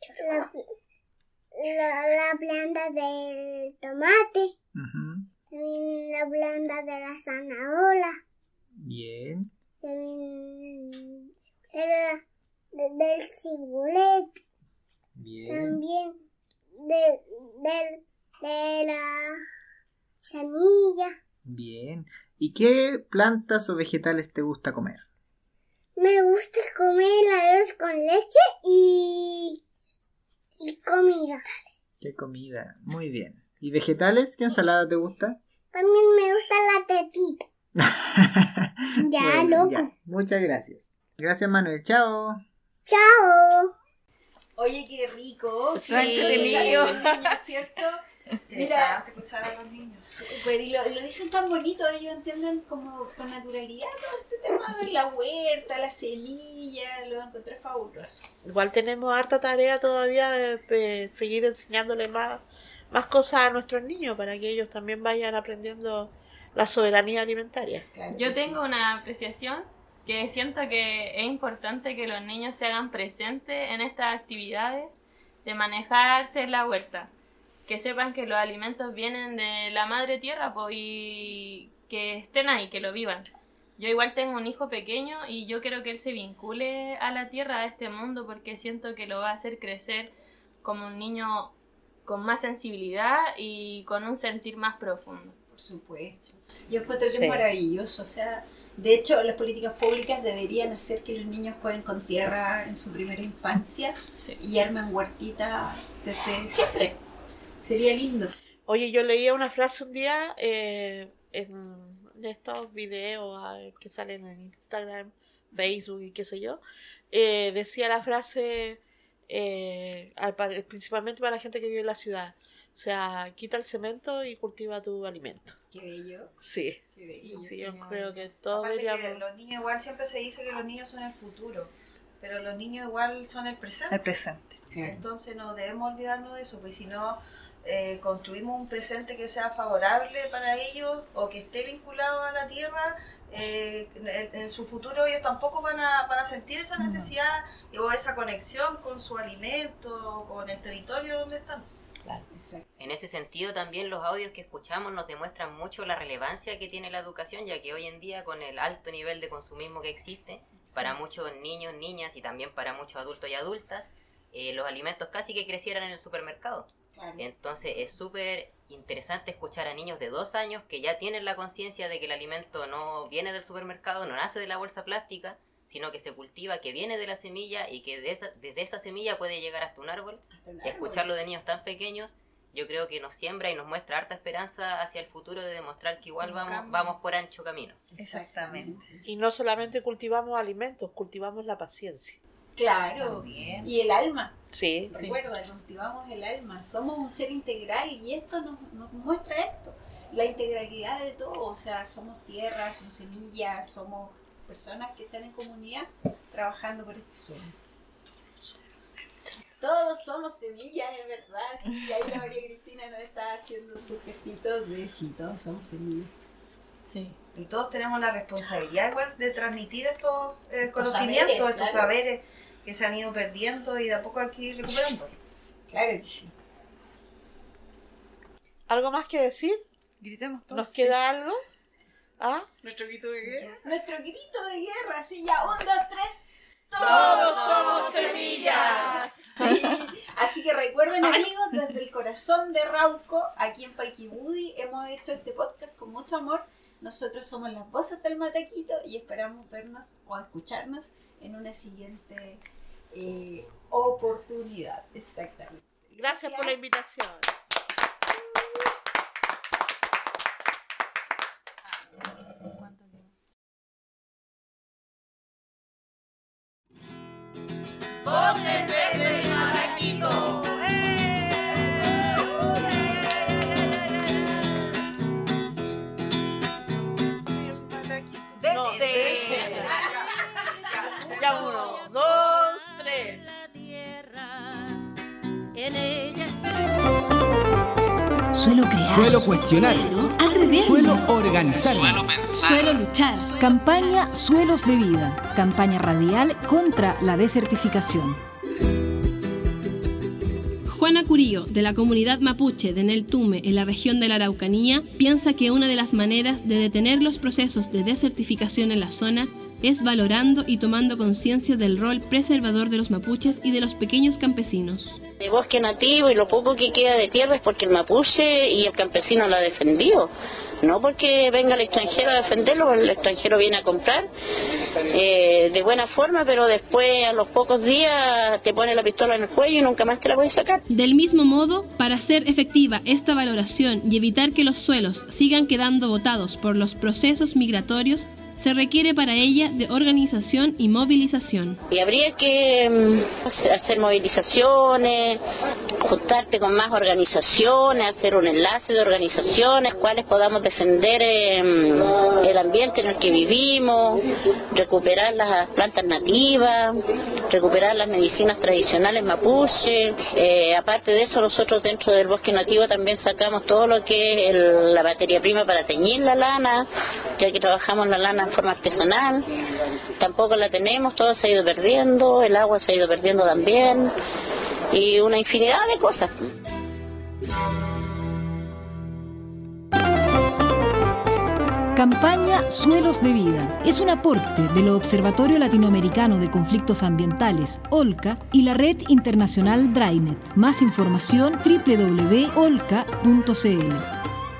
la planta del tomate, también la planta de la zanahoria, Bien. también del cibulet, Bien. también de la semilla. Bien. ¿Y qué plantas o vegetales te gusta comer? Me gusta comer arroz con leche y comida. ¿Qué comida? Muy bien. ¿Y vegetales? ¿Qué ensalada te gusta? También me gusta la tetita. Ya, Bueno, loco. ya. Muchas gracias. Gracias, Manuel. Chao. Chao. Oye, qué rico. Sí. Entretenido. ¿Cierto? Interesante escuchar a los niños. Súper, y lo dicen tan bonito, ellos entienden como con naturalidad todo este tema de la huerta, la semilla, lo encontré fabuloso. Igual tenemos harta tarea todavía de seguir enseñándole más cosas a nuestros niños para que ellos también vayan aprendiendo la soberanía alimentaria. Yo tengo una apreciación que siento que es importante que los niños se hagan presentes en estas actividades de manejarse en la huerta. Que sepan que los alimentos vienen de la madre tierra y que estén ahí, que lo vivan. Yo igual tengo un hijo pequeño y yo quiero que él se vincule a la tierra, a este mundo, porque siento que lo va a hacer crecer como un niño con más sensibilidad y con un sentir más profundo. Por supuesto. Yo encuentro que Sí. es maravilloso. O sea, de hecho, las políticas públicas deberían hacer que los niños jueguen con tierra en su primera infancia y armen huertita desde siempre. Sería lindo. Oye, yo leía una frase un día en estos videos que salen en Instagram, Facebook y qué sé yo. Decía la frase, principalmente para la gente que vive en la ciudad. O sea, quita el cemento y cultiva tu alimento. Qué bello. Sí. Qué bello. Sí, yo creo que todos Aparte deberíamos... que los niños igual siempre se dice que los niños son el futuro, pero los niños igual son el presente. El presente. Entonces no debemos olvidarnos de eso, pues si no construimos un presente que sea favorable para ellos o que esté vinculado a la tierra, en su futuro ellos tampoco van a sentir esa necesidad o esa conexión con su alimento, con el territorio donde están. En ese sentido también los audios que escuchamos nos demuestran mucho la relevancia que tiene la educación, ya que hoy en día con el alto nivel de consumismo que existe, para muchos niños, niñas y también para muchos adultos y adultas, los alimentos casi que crecieran en el supermercado. Claro. Entonces es súper interesante escuchar a niños de 2 años que ya tienen la conciencia de que el alimento no viene del supermercado, no nace de la bolsa plástica, sino que se cultiva, que viene de la semilla y que desde esa semilla puede llegar hasta un árbol. Escucharlo de niños tan pequeños, yo creo que nos siembra y nos muestra harta esperanza hacia el futuro de demostrar que igual vamos por ancho camino. Exactamente. Y no solamente cultivamos alimentos, cultivamos la paciencia. Claro, También. y el alma. Sí. Recuerda, cultivamos el alma. Somos un ser integral y esto nos muestra esto. La integralidad de todo. O sea, somos tierra, somos semillas, somos personas que están en comunidad trabajando por este sueño. Todos somos semillas, es verdad. Sí, ahí la María Cristina nos está haciendo sus gestitos de sí, todos somos semillas. Sí. Y todos tenemos la responsabilidad igual de transmitir estos conocimientos, saberes, estos claro. saberes que se han ido perdiendo y de a poco aquí recuperando. Claro que sí. ¿Algo más que decir? Gritemos todos. ¿Nos queda algo? ¿Ah? Nuestro grito de guerra. Nuestro grito de guerra, sí, ya, 1, 2, 3. ¡Todos somos semillas! Sí. Así que recuerden, amigos, desde el corazón de Rauco, aquí en Palquibudi, hemos hecho este podcast con mucho amor. Nosotros somos las voces del Mataquito y esperamos vernos o escucharnos en una siguiente oportunidad. Exactamente. Gracias por la invitación. Voces desde el Mataquito. Ya 1, 2, 3. Suelo crear. Suelo cuestionar. Suelo atreverme. Suelo organizar. Suelo pensar. Suelo luchar. Campaña Suelos de Vida. Campaña radial contra la desertificación. Juana Curillo, de la comunidad mapuche de Neltume, en la región de la Araucanía, piensa que una de las maneras de detener los procesos de desertificación en la zona es valorando y tomando conciencia del rol preservador de los mapuches y de los pequeños campesinos. De bosque nativo y lo poco que queda de tierra es porque el mapuche y el campesino lo ha defendido. No porque venga el extranjero a defenderlo, el extranjero viene a comprar de buena forma, pero después a los pocos días te pone la pistola en el cuello y nunca más te la puedes sacar. Del mismo modo, para hacer efectiva esta valoración y evitar que los suelos sigan quedando botados por los procesos migratorios, se requiere para ella de organización y movilización. Y habría que hacer movilizaciones, juntarte con más organizaciones, hacer un enlace de organizaciones, cuales podamos defender el ambiente en el que vivimos, recuperar las plantas nativas, recuperar las medicinas tradicionales mapuche. Aparte de eso, nosotros dentro del bosque nativo también sacamos todo lo que es la materia prima para teñir la lana, ya que trabajamos la lana en forma artesanal. Tampoco la tenemos, todo se ha ido perdiendo, el agua se ha ido perdiendo también y una infinidad de cosas. Campaña Suelos de Vida es un aporte del Observatorio Latinoamericano de Conflictos Ambientales, OLCA, y la Red Internacional Drainet. Más información www.olca.cl.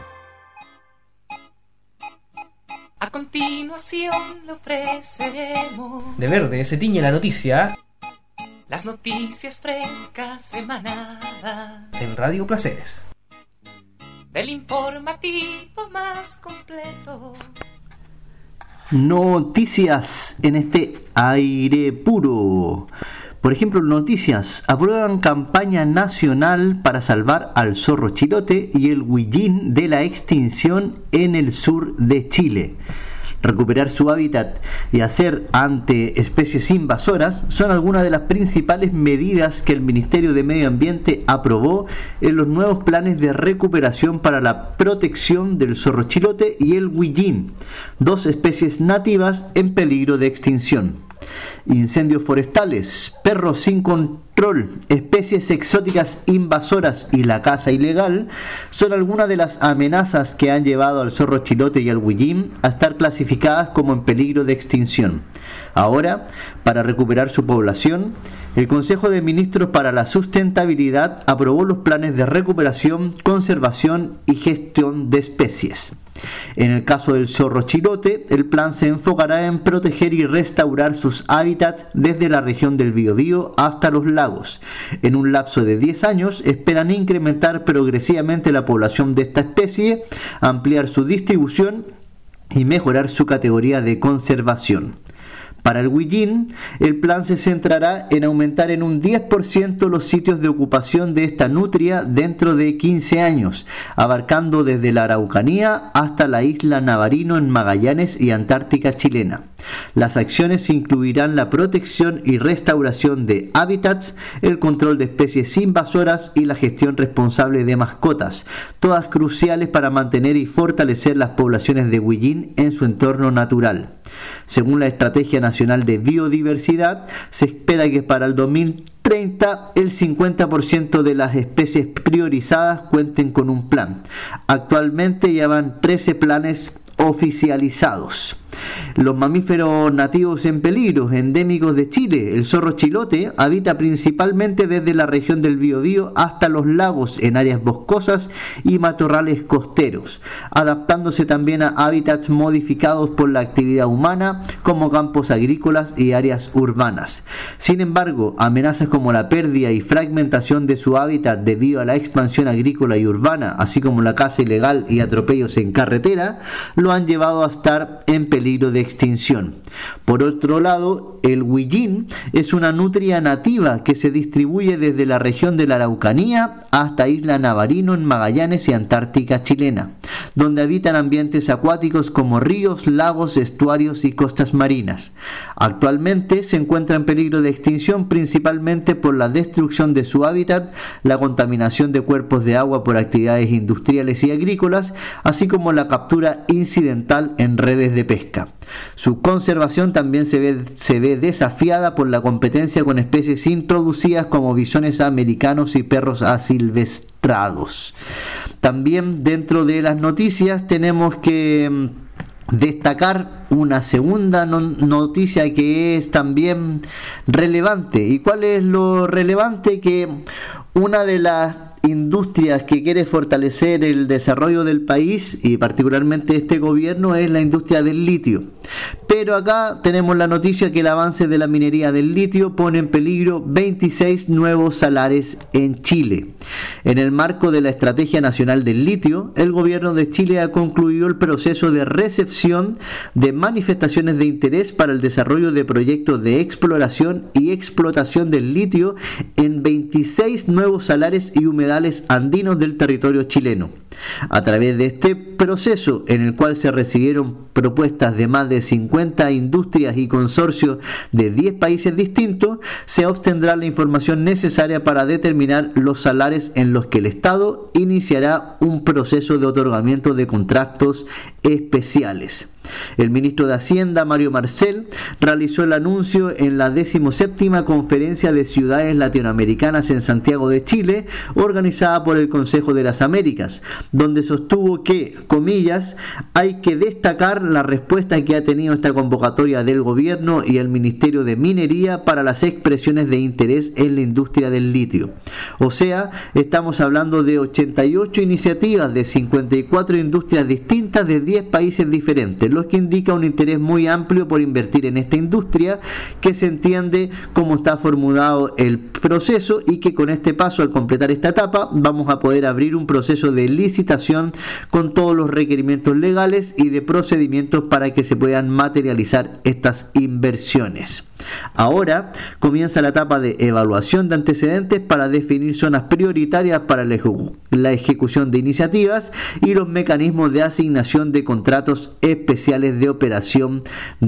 A continuación le ofreceremos De verde se tiñe la noticia las noticias frescas semanadas en Radio Placeres. del informativo más completo. Noticias en este aire puro. Por ejemplo, noticias. Aprueban campaña nacional para salvar al zorro chilote y el huillín de la extinción en el sur de Chile. Recuperar su hábitat y hacer ante especies invasoras son algunas de las principales medidas que el Ministerio de Medio Ambiente aprobó en los nuevos planes de recuperación para la protección del zorro chilote y el huillín, dos especies nativas en peligro de extinción. Incendios forestales, perros sin control, especies exóticas invasoras y la caza ilegal son algunas de las amenazas que han llevado al zorro chilote y al huillín a estar clasificadas como en peligro de extinción. Ahora, para recuperar su población, el Consejo de Ministros para la Sustentabilidad aprobó los planes de recuperación, conservación y gestión de especies. En el caso del zorro chilote, el plan se enfocará en proteger y restaurar sus hábitats desde la región del Biobío hasta los lagos. En un lapso de 10 años esperan incrementar progresivamente la población de esta especie, ampliar su distribución y mejorar su categoría de conservación. Para el huillín, el plan se centrará en aumentar en un 10% los sitios de ocupación de esta nutria dentro de 15 años, abarcando desde la Araucanía hasta la isla Navarino en Magallanes y Antártica chilena. Las acciones incluirán la protección y restauración de hábitats, el control de especies invasoras y la gestión responsable de mascotas, todas cruciales para mantener y fortalecer las poblaciones de huillín en su entorno natural. Según la Estrategia Nacional de Biodiversidad, se espera que para el 2030 el 50% de las especies priorizadas cuenten con un plan. Actualmente ya van 13 planes oficializados. Los mamíferos nativos en peligro, endémicos de Chile, el zorro chilote, habita principalmente desde la región del Biobío hasta los lagos en áreas boscosas y matorrales costeros, adaptándose también a hábitats modificados por la actividad humana como campos agrícolas y áreas urbanas. Sin embargo, amenazas como la pérdida y fragmentación de su hábitat debido a la expansión agrícola y urbana, así como la caza ilegal y atropellos en carretera, lo han llevado a estar en peligro de extinción. Por otro lado, el huillín es una nutria nativa que se distribuye desde la región de la Araucanía hasta Isla Navarino en Magallanes y Antártica chilena, donde habitan ambientes acuáticos como ríos, lagos, estuarios y costas marinas. Actualmente se encuentra en peligro de extinción principalmente por la destrucción de su hábitat, la contaminación de cuerpos de agua por actividades industriales y agrícolas, así como la captura incidental en redes de pesca. Su conservación también se ve desafiada por la competencia con especies introducidas como bisones americanos y perros asilvestrados. También dentro de las noticias tenemos que destacar una segunda noticia que es también relevante. ¿Y cuál es lo relevante? Que una de las industrias que quiere fortalecer el desarrollo del país y particularmente este gobierno es la industria del litio. Pero acá tenemos la noticia que el avance de la minería del litio pone en peligro 26 nuevos salares en Chile. En el marco de la Estrategia Nacional del Litio, el gobierno de Chile ha concluido el proceso de recepción de manifestaciones de interés para el desarrollo de proyectos de exploración y explotación del litio en 26 nuevos salares y humedales andinos del territorio chileno. A través de este proceso, en el cual se recibieron propuestas de más de 50 industrias y consorcios de 10 países distintos, se obtendrá la información necesaria para determinar los salares en los que el Estado iniciará un proceso de otorgamiento de contratos especiales. El ministro de Hacienda, Mario Marcel, realizó el anuncio en la 17ª Conferencia de Ciudades Latinoamericanas en Santiago de Chile, organizada por el Consejo de las Américas, donde sostuvo que, comillas, hay que destacar la respuesta que ha tenido esta convocatoria del gobierno y el Ministerio de Minería para las expresiones de interés en la industria del litio. O sea, estamos hablando de 88 iniciativas de 54 industrias distintas de 10 países diferentes, lo que indica un interés muy amplio por invertir en esta industria, que se entiende cómo está formulado el proceso y que con este paso, al completar esta etapa, vamos a poder abrir un proceso de licitación con todos los requerimientos legales y de procedimientos para que se puedan materializar estas inversiones. Ahora comienza la etapa de evaluación de antecedentes para definir zonas prioritarias para la ejecución de iniciativas y los mecanismos de asignación de contratos especiales de operación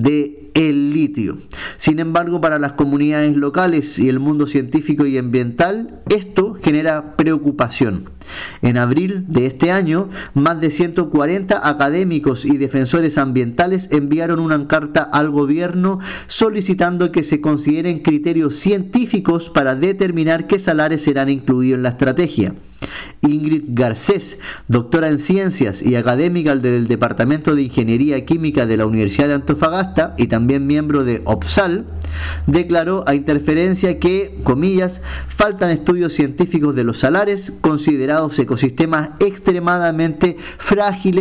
de el litio. Sin embargo, para las comunidades locales y el mundo científico y ambiental, esto genera preocupación. En abril de este año, más de 140 académicos y defensores ambientales enviaron una carta al gobierno solicitando que se consideren criterios científicos para determinar qué salares serán incluidos en la estrategia. Ingrid Garcés, doctora en ciencias y académica del Departamento de Ingeniería Química de la Universidad de Antofagasta y también miembro de OPSAL, declaró a Interferencia que, comillas, faltan estudios científicos de los salares, considerados ecosistemas extremadamente frágiles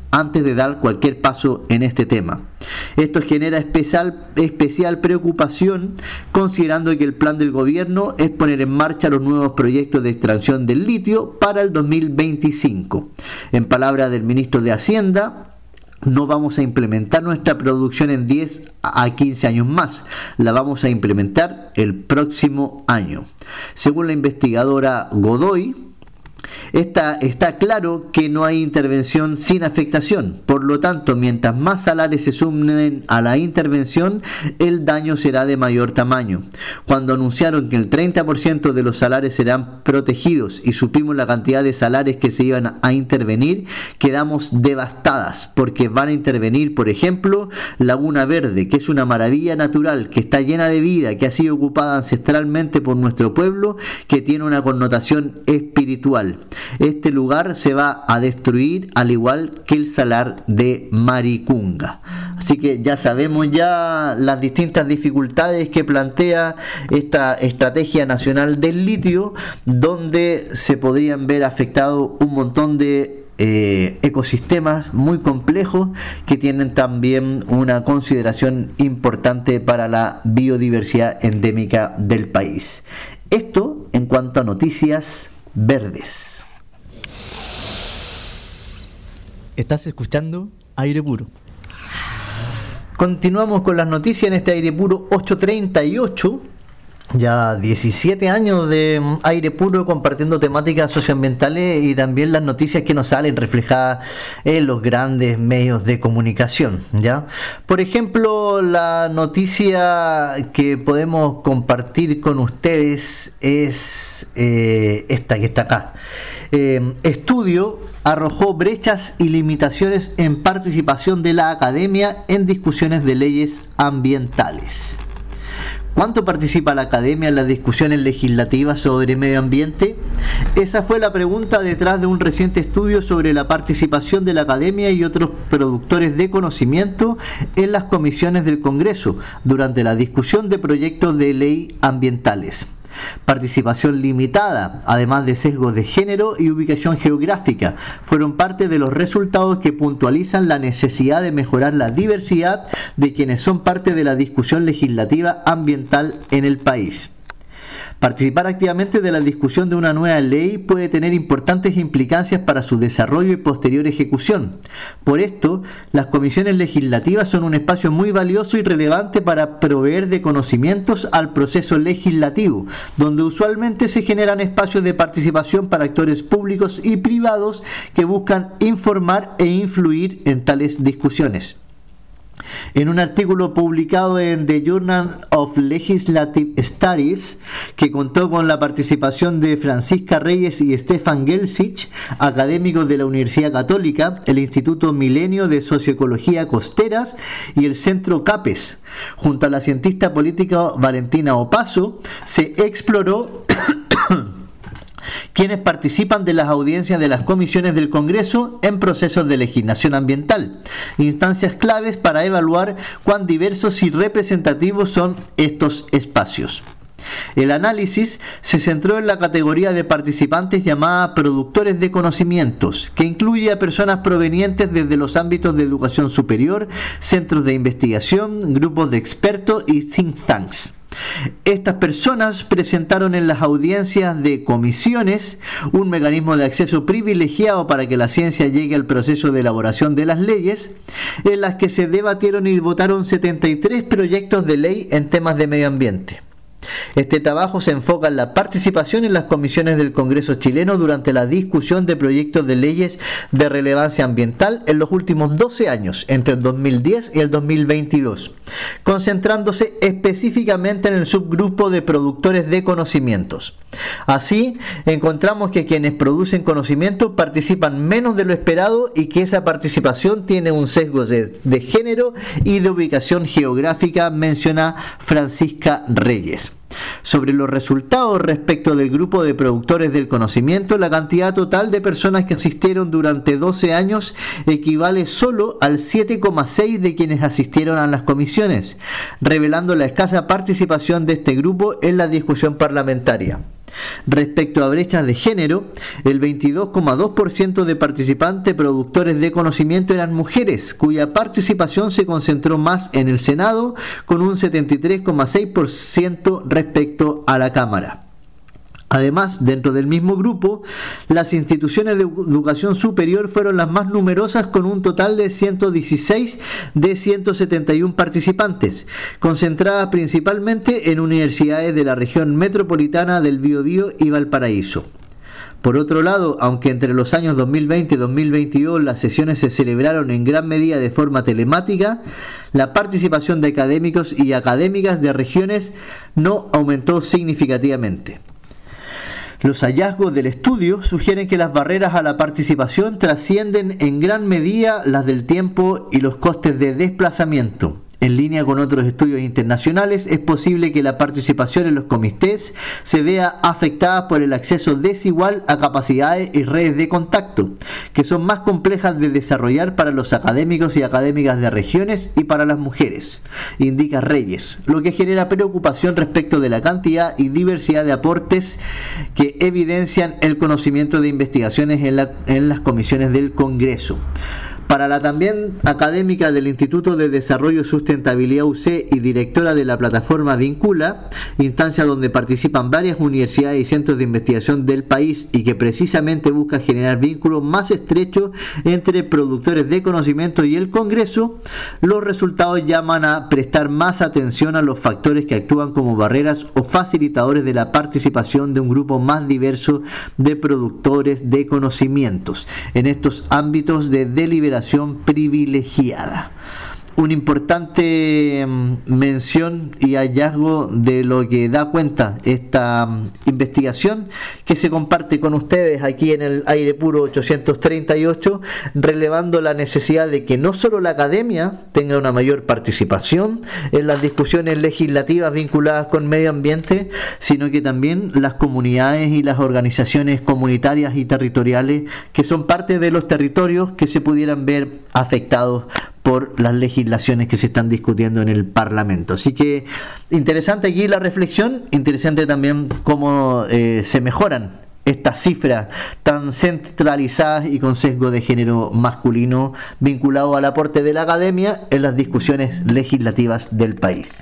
antes de dar cualquier paso en este tema. Esto genera especial preocupación, considerando que el plan del gobierno es poner en marcha los nuevos proyectos de extracción del litio para el 2025. En palabras del ministro de Hacienda, no vamos a implementar nuestra producción en 10 a 15 años más, la vamos a implementar el próximo año. Según la investigadora Godoy, está claro que no hay intervención sin afectación. Por lo tanto, mientras más salares se sumen a la intervención, el daño será de mayor tamaño. Cuando anunciaron que el 30% de los salares serán protegidos y supimos la cantidad de salares que se iban a intervenir, quedamos devastadas, porque van a intervenir, por ejemplo, Laguna Verde, que es una maravilla natural, que está llena de vida, que ha sido ocupada ancestralmente por nuestro pueblo, que tiene una connotación espiritual. Este lugar se va a destruir, al igual que el salar de Maricunga. Así que ya sabemos ya las distintas dificultades que plantea esta estrategia nacional del litio, donde se podrían ver afectados un montón de ecosistemas muy complejos que tienen también una consideración importante para la biodiversidad endémica del país. Esto en cuanto a noticias verdes. Estás escuchando Aire Puro. Continuamos con las noticias en este Aire Puro 838. Ya 17 años de Aire Puro compartiendo temáticas socioambientales y también las noticias que nos salen reflejadas en los grandes medios de comunicación, ¿ya? Por ejemplo, la noticia que podemos compartir con ustedes es esta que está acá. Estudio arrojó brechas y limitaciones en participación de la academia en discusiones de leyes ambientales. ¿Cuánto participa la academia en las discusiones legislativas sobre medio ambiente? Esa fue la pregunta detrás de un reciente estudio sobre la participación de la academia y otros productores de conocimiento en las comisiones del Congreso durante la discusión de proyectos de ley ambientales. Participación limitada, además de sesgos de género y ubicación geográfica, fueron parte de los resultados que puntualizan la necesidad de mejorar la diversidad de quienes son parte de la discusión legislativa ambiental en el país. Participar activamente de la discusión de una nueva ley puede tener importantes implicancias para su desarrollo y posterior ejecución. Por esto, las comisiones legislativas son un espacio muy valioso y relevante para proveer de conocimientos al proceso legislativo, donde usualmente se generan espacios de participación para actores públicos y privados que buscan informar e influir en tales discusiones. En un artículo publicado en The Journal of Legislative Studies, que contó con la participación de Francisca Reyes y Stefan Gelsich, académicos de la Universidad Católica, el Instituto Milenio de Socioecología Costeras y el Centro CAPES, junto a la cientista política Valentina Opaso, se exploró quienes participan de las audiencias de las comisiones del Congreso en procesos de legislación ambiental, instancias claves para evaluar cuán diversos y representativos son estos espacios. El análisis se centró en la categoría de participantes llamada productores de conocimientos, que incluye a personas provenientes desde los ámbitos de educación superior, centros de investigación, grupos de expertos y think tanks. Estas personas presentaron en las audiencias de comisiones un mecanismo de acceso privilegiado para que la ciencia llegue al proceso de elaboración de las leyes, en las que se debatieron y votaron 73 proyectos de ley en temas de medio ambiente. Este trabajo se enfoca en la participación en las comisiones del Congreso chileno durante la discusión de proyectos de leyes de relevancia ambiental en los últimos 12 años, entre el 2010 y el 2022, concentrándose específicamente en el subgrupo de productores de conocimientos. Así, encontramos que quienes producen conocimiento participan menos de lo esperado y que esa participación tiene un sesgo de género y de ubicación geográfica, menciona Francisca Reyes. Sobre los resultados respecto del grupo de productores del conocimiento, la cantidad total de personas que asistieron durante 12 años equivale solo al 7,6% de quienes asistieron a las comisiones, revelando la escasa participación de este grupo en la discusión parlamentaria. Respecto a brechas de género, el 22,2% de participantes productores de conocimiento eran mujeres, cuya participación se concentró más en el Senado, con un 73,6% respecto a la Cámara. Además, dentro del mismo grupo, las instituciones de educación superior fueron las más numerosas, con un total de 116 de 171 participantes, concentradas principalmente en universidades de la región metropolitana del Biobío y Valparaíso. Por otro lado, aunque entre los años 2020 y 2022 las sesiones se celebraron en gran medida de forma telemática, la participación de académicos y académicas de regiones no aumentó significativamente. Los hallazgos del estudio sugieren que las barreras a la participación trascienden en gran medida las del tiempo y los costes de desplazamiento. En línea con otros estudios internacionales, es posible que la participación en los comités se vea afectada por el acceso desigual a capacidades y redes de contacto, que son más complejas de desarrollar para los académicos y académicas de regiones y para las mujeres, indica Reyes, lo que genera preocupación respecto de la cantidad y diversidad de aportes que evidencian el conocimiento de investigaciones en las comisiones del Congreso. Para la también académica del Instituto de Desarrollo y Sustentabilidad UC y directora de la plataforma Vincula, instancia donde participan varias universidades y centros de investigación del país y que precisamente busca generar vínculos más estrechos entre productores de conocimiento y el Congreso, los resultados llaman a prestar más atención a los factores que actúan como barreras o facilitadores de la participación de un grupo más diverso de productores de conocimientos en estos ámbitos de deliberación privilegiada. Una importante mención y hallazgo de lo que da cuenta esta investigación que se comparte con ustedes aquí en el Aire Puro 838, relevando la necesidad de que no solo la academia tenga una mayor participación en las discusiones legislativas vinculadas con medio ambiente, sino que también las comunidades y las organizaciones comunitarias y territoriales que son parte de los territorios que se pudieran ver afectados por las legislaciones que se están discutiendo en el Parlamento. Así que interesante aquí la reflexión, interesante también cómo se mejoran estas cifras tan centralizadas y con sesgo de género masculino vinculado al aporte de la academia en las discusiones legislativas del país.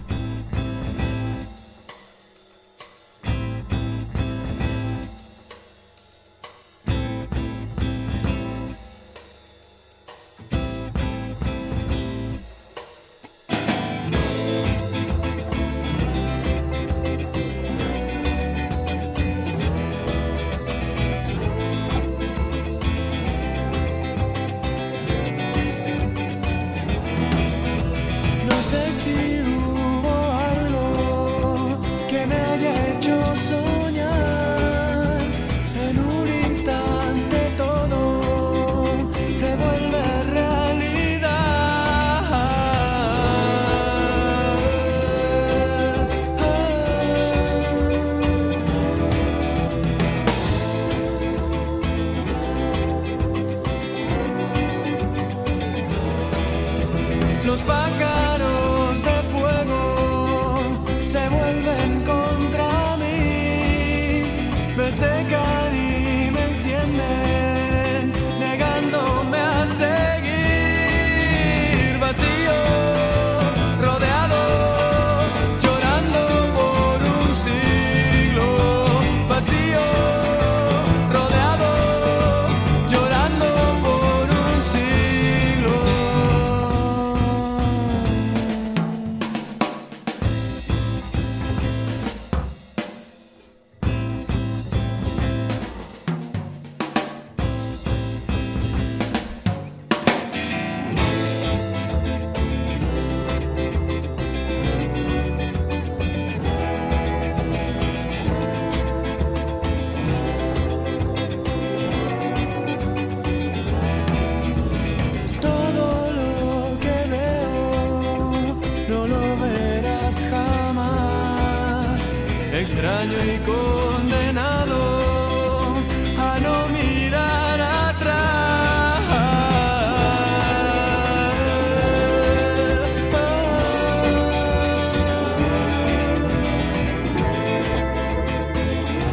Los pájaros de fuego se vuelven contra mí, me secan y me encienden, negándome a seguir vacío, rodeado, llorando por un siglo, vacío, rodeado, llorando por un siglo. Todo lo que veo no lo verás jamás. Extraño y condenado a no mirar atrás.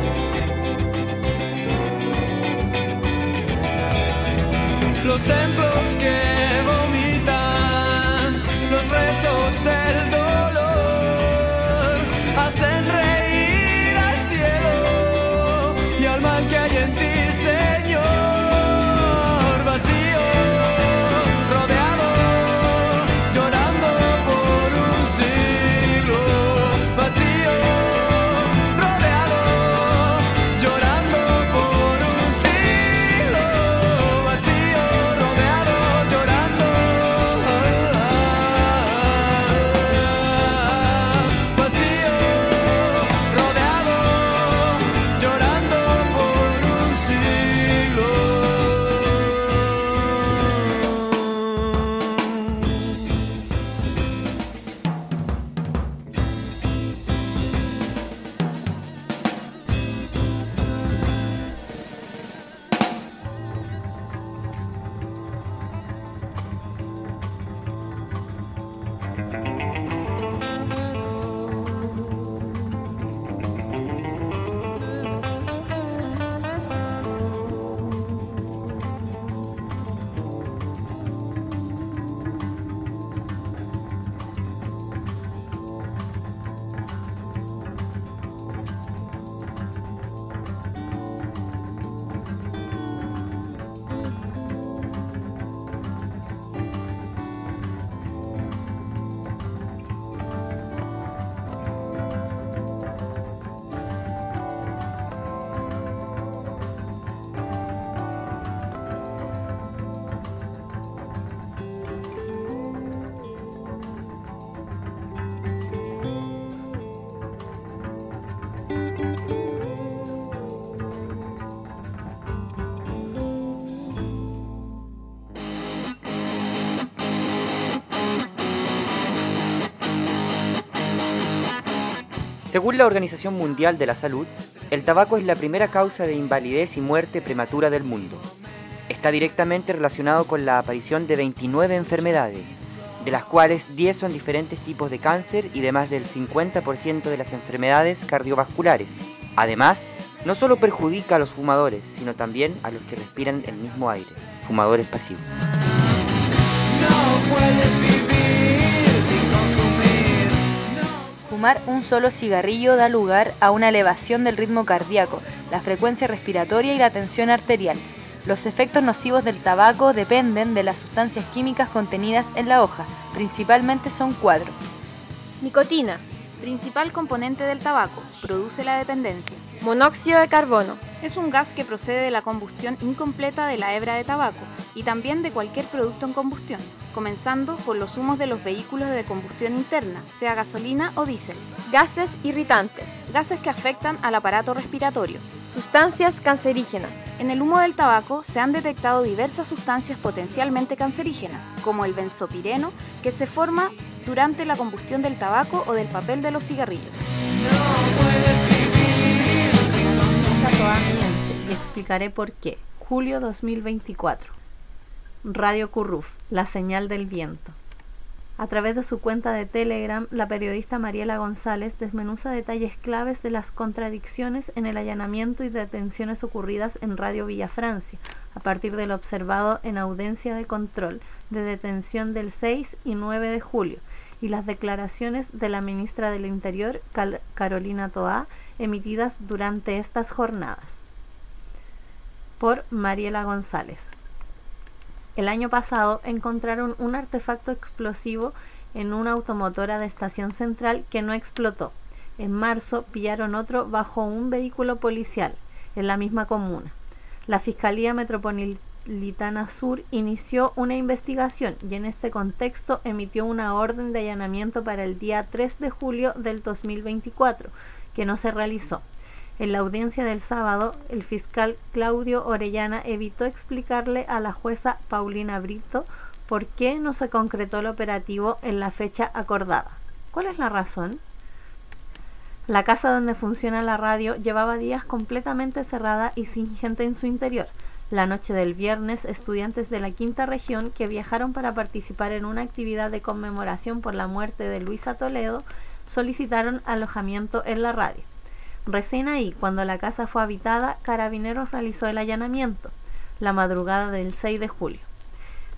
los templos que vomitan, los rezos del dolor, hacen reír al cielo y al mal que hay en ti, Señor. Vacío, rodeado, llorando por un siglo. Vacío, rodeado, llorando por un siglo. Vacío, rodeado, llorando. Vacío, rodeado, llorando por un siglo. Según la Organización Mundial de la Salud, el tabaco es la primera causa de invalidez y muerte prematura del mundo. Está directamente relacionado con la aparición de 29 enfermedades, de las cuales 10 son diferentes tipos de cáncer y de más del 50% de las enfermedades cardiovasculares. Además, no solo perjudica a los fumadores, sino también a los que respiran el mismo aire, fumadores pasivos. No puedes vivir sin consumir. Fumar un solo cigarrillo da lugar a una elevación del ritmo cardíaco, la frecuencia respiratoria y la tensión arterial. Los efectos nocivos del tabaco dependen de las sustancias químicas contenidas en la hoja, principalmente son 4. Nicotina, principal componente del tabaco, produce la dependencia. Monóxido de carbono, es un gas que procede de la combustión incompleta de la hebra de tabaco y también de cualquier producto en combustión, comenzando por los humos de los vehículos de combustión interna, sea gasolina o diésel. Gases irritantes, gases que afectan al aparato respiratorio. Sustancias cancerígenas. En el humo del tabaco se han detectado diversas sustancias potencialmente cancerígenas, como el benzopireno, que se forma durante la combustión del tabaco o del papel de los cigarrillos. Y explicaré por qué. Julio 2024. Radio Curruf, la señal del viento. A través de su cuenta de Telegram, la periodista Mariela González desmenuza detalles claves de las contradicciones en el allanamiento y detenciones ocurridas en Radio Villa Francia, a partir de lo observado en audiencia de control de detención del 6 y 9 de julio, y las declaraciones de la ministra del Interior, Carolina Toá, emitidas durante estas jornadas. Por Mariela González. El año pasado encontraron un artefacto explosivo en una automotora de Estación Central que no explotó. En marzo pillaron otro bajo un vehículo policial en la misma comuna. La Fiscalía Metropolitana Sur inició una investigación y en este contexto emitió una orden de allanamiento para el día 3 de julio del 2024, que no se realizó. En la audiencia del sábado, el fiscal Claudio Orellana evitó explicarle a la jueza Paulina Brito por qué no se concretó el operativo en la fecha acordada. ¿Cuál es la razón? La casa donde funciona la radio llevaba días completamente cerrada y sin gente en su interior. La noche del viernes, estudiantes de la Quinta Región que viajaron para participar en una actividad de conmemoración por la muerte de Luisa Toledo solicitaron alojamiento en la radio. Recién ahí, cuando la casa fue habitada, Carabineros realizó el allanamiento, la madrugada del 6 de julio.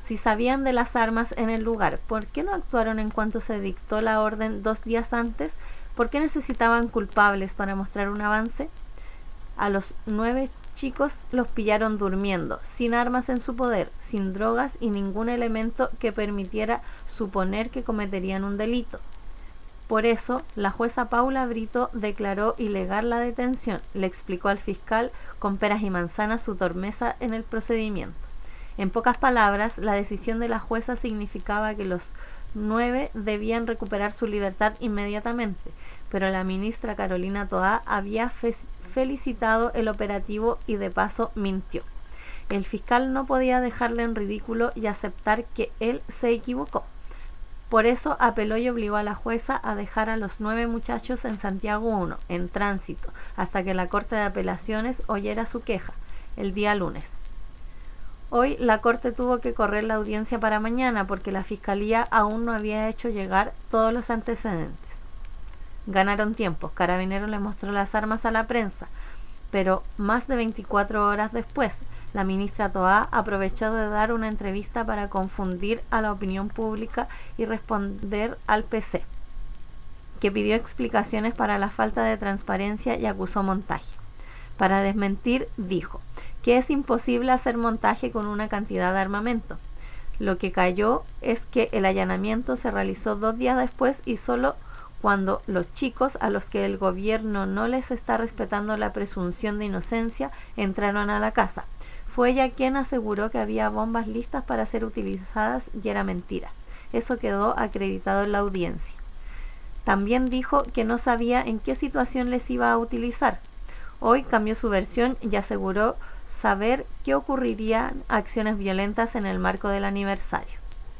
Si sabían de las armas en el lugar, ¿por qué no actuaron en cuanto se dictó la orden 2 días antes? ¿Por qué necesitaban culpables para mostrar un avance? A los 9 chicos los pillaron durmiendo, sin armas en su poder, sin drogas y ningún elemento que permitiera suponer que cometerían un delito. Por eso, la jueza Paula Brito declaró ilegal la detención, le explicó al fiscal con peras y manzanas su torpeza en el procedimiento. En pocas palabras, la decisión de la jueza significaba que los 9 debían recuperar su libertad inmediatamente, pero la ministra Carolina Toá había felicitado el operativo y de paso mintió. El fiscal no podía dejarle en ridículo y aceptar que él se equivocó. Por eso apeló y obligó a la jueza a dejar a los 9 muchachos en Santiago 1, en tránsito, hasta que la Corte de Apelaciones oyera su queja, el día lunes. Hoy la Corte tuvo que correr la audiencia para mañana porque la Fiscalía aún no había hecho llegar todos los antecedentes. Ganaron tiempo, Carabineros le mostró las armas a la prensa, pero más de 24 horas después, la ministra Toá aprovechó de dar una entrevista para confundir a la opinión pública y responder al PC, que pidió explicaciones para la falta de transparencia y acusó montaje. Para desmentir, dijo que es imposible hacer montaje con una cantidad de armamento. Lo que cayó es que el allanamiento se realizó 2 días después y solo cuando los chicos, a los que el gobierno no les está respetando la presunción de inocencia, entraron a la casa. Fue ella quien aseguró que había bombas listas para ser utilizadas y era mentira. Eso quedó acreditado en la audiencia. También dijo que no sabía en qué situación les iba a utilizar. Hoy cambió su versión y aseguró saber que ocurrirían acciones violentas en el marco del aniversario.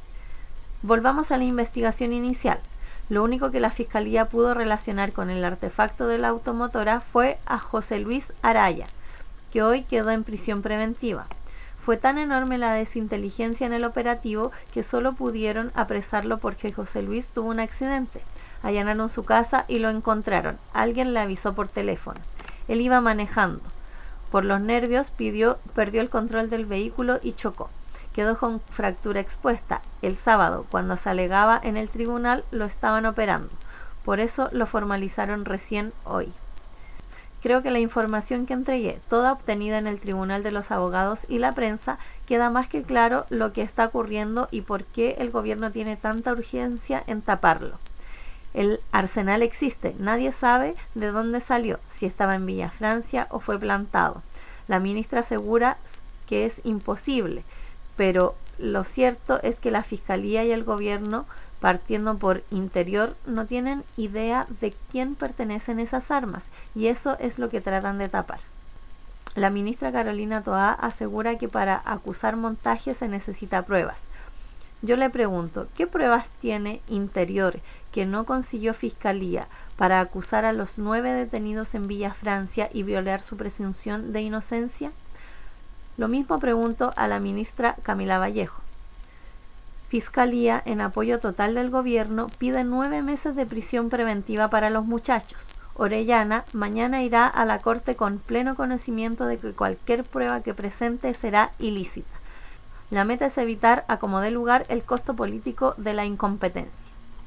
Volvamos a la investigación inicial. Lo único que la Fiscalía pudo relacionar con el artefacto de la automotora fue a José Luis Araya, que hoy quedó en prisión preventiva. Fue tan enorme la desinteligencia en el operativo que solo pudieron apresarlo porque José Luis tuvo un accidente. Allanaron su casa y lo encontraron. Alguien le avisó por teléfono. Él iba manejando. Por los nervios perdió el control del vehículo y chocó. Quedó con fractura expuesta. El sábado, cuando se alegaba en el tribunal, lo estaban operando. Por eso lo formalizaron recién hoy. Creo que la información que entregué, toda obtenida en el Tribunal de los Abogados y la prensa, queda más que claro lo que está ocurriendo y por qué el gobierno tiene tanta urgencia en taparlo. El arsenal existe, nadie sabe de dónde salió, si estaba en Villa Francia o fue plantado. La ministra asegura que es imposible, pero lo cierto es que la Fiscalía y el gobierno, partiendo por Interior, no tienen idea de quién pertenecen esas armas, y eso es lo que tratan de tapar. La ministra Carolina Toá asegura que para acusar montaje se necesita pruebas. Yo le pregunto, ¿qué pruebas tiene Interior que no consiguió Fiscalía para acusar a los 9 detenidos en Villa Francia y violar su presunción de inocencia? Lo mismo pregunto a la ministra Camila Vallejo. Fiscalía, en apoyo total del gobierno, pide 9 meses de prisión preventiva para los muchachos. Orellana mañana irá a la corte con pleno conocimiento de que cualquier prueba que presente será ilícita. La meta es evitar a como dé lugar el costo político de la incompetencia.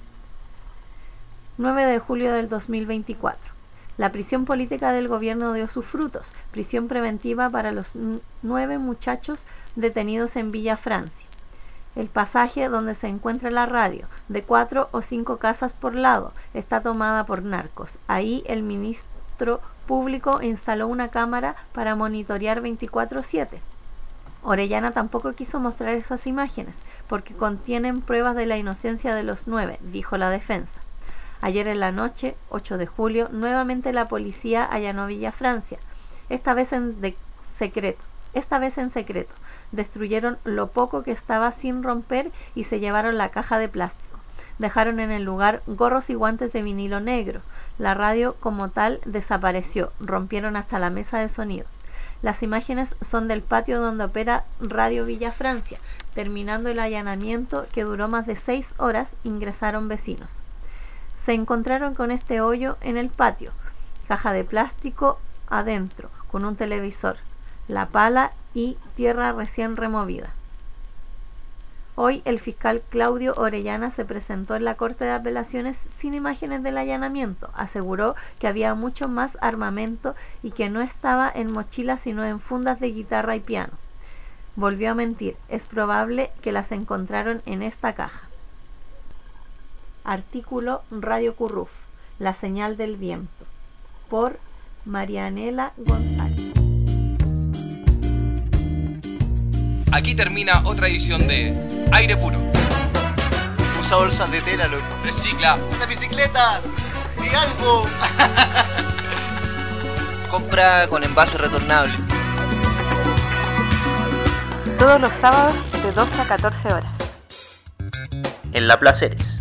9 de julio del 2024. La prisión política del gobierno dio sus frutos. Prisión preventiva para los 9 muchachos detenidos en Villa Francia. El pasaje donde se encuentra la radio, de 4 o 5 casas por lado, está tomada por narcos. Ahí el ministro público instaló una cámara para monitorear 24/7. Orellana tampoco quiso mostrar esas imágenes, porque contienen pruebas de la inocencia de los 9, dijo la defensa. Ayer en la noche, 8 de julio, nuevamente la policía allanó Villa Francia, esta vez en secreto. Destruyeron lo poco que estaba sin romper y se llevaron la caja de plástico. Dejaron en el lugar gorros y guantes de vinilo negro. La radio como tal desapareció. Rompieron hasta la mesa de sonido. Las imágenes son del patio donde opera Radio Villa Francia. Terminando el allanamiento, que duró más de 6 horas, ingresaron vecinos. Se encontraron con este hoyo en el patio, caja de plástico adentro, con un televisor, la pala y tierra recién removida. Hoy el fiscal Claudio Orellana se presentó en la Corte de Apelaciones sin imágenes del allanamiento. Aseguró que había mucho más armamento y que no estaba en mochilas sino en fundas de guitarra y piano. Volvió a mentir. Es probable que las encontraron en esta caja. Artículo Radio Curruf, La señal del viento, por Marianela González. Aquí termina otra edición de Aire Puro. Usa bolsas de tela, loco. Recicla. ¡Una bicicleta! ¡Di algo! Compra con envase retornable. Todos los sábados de 12 a 14 horas. En La Placeres.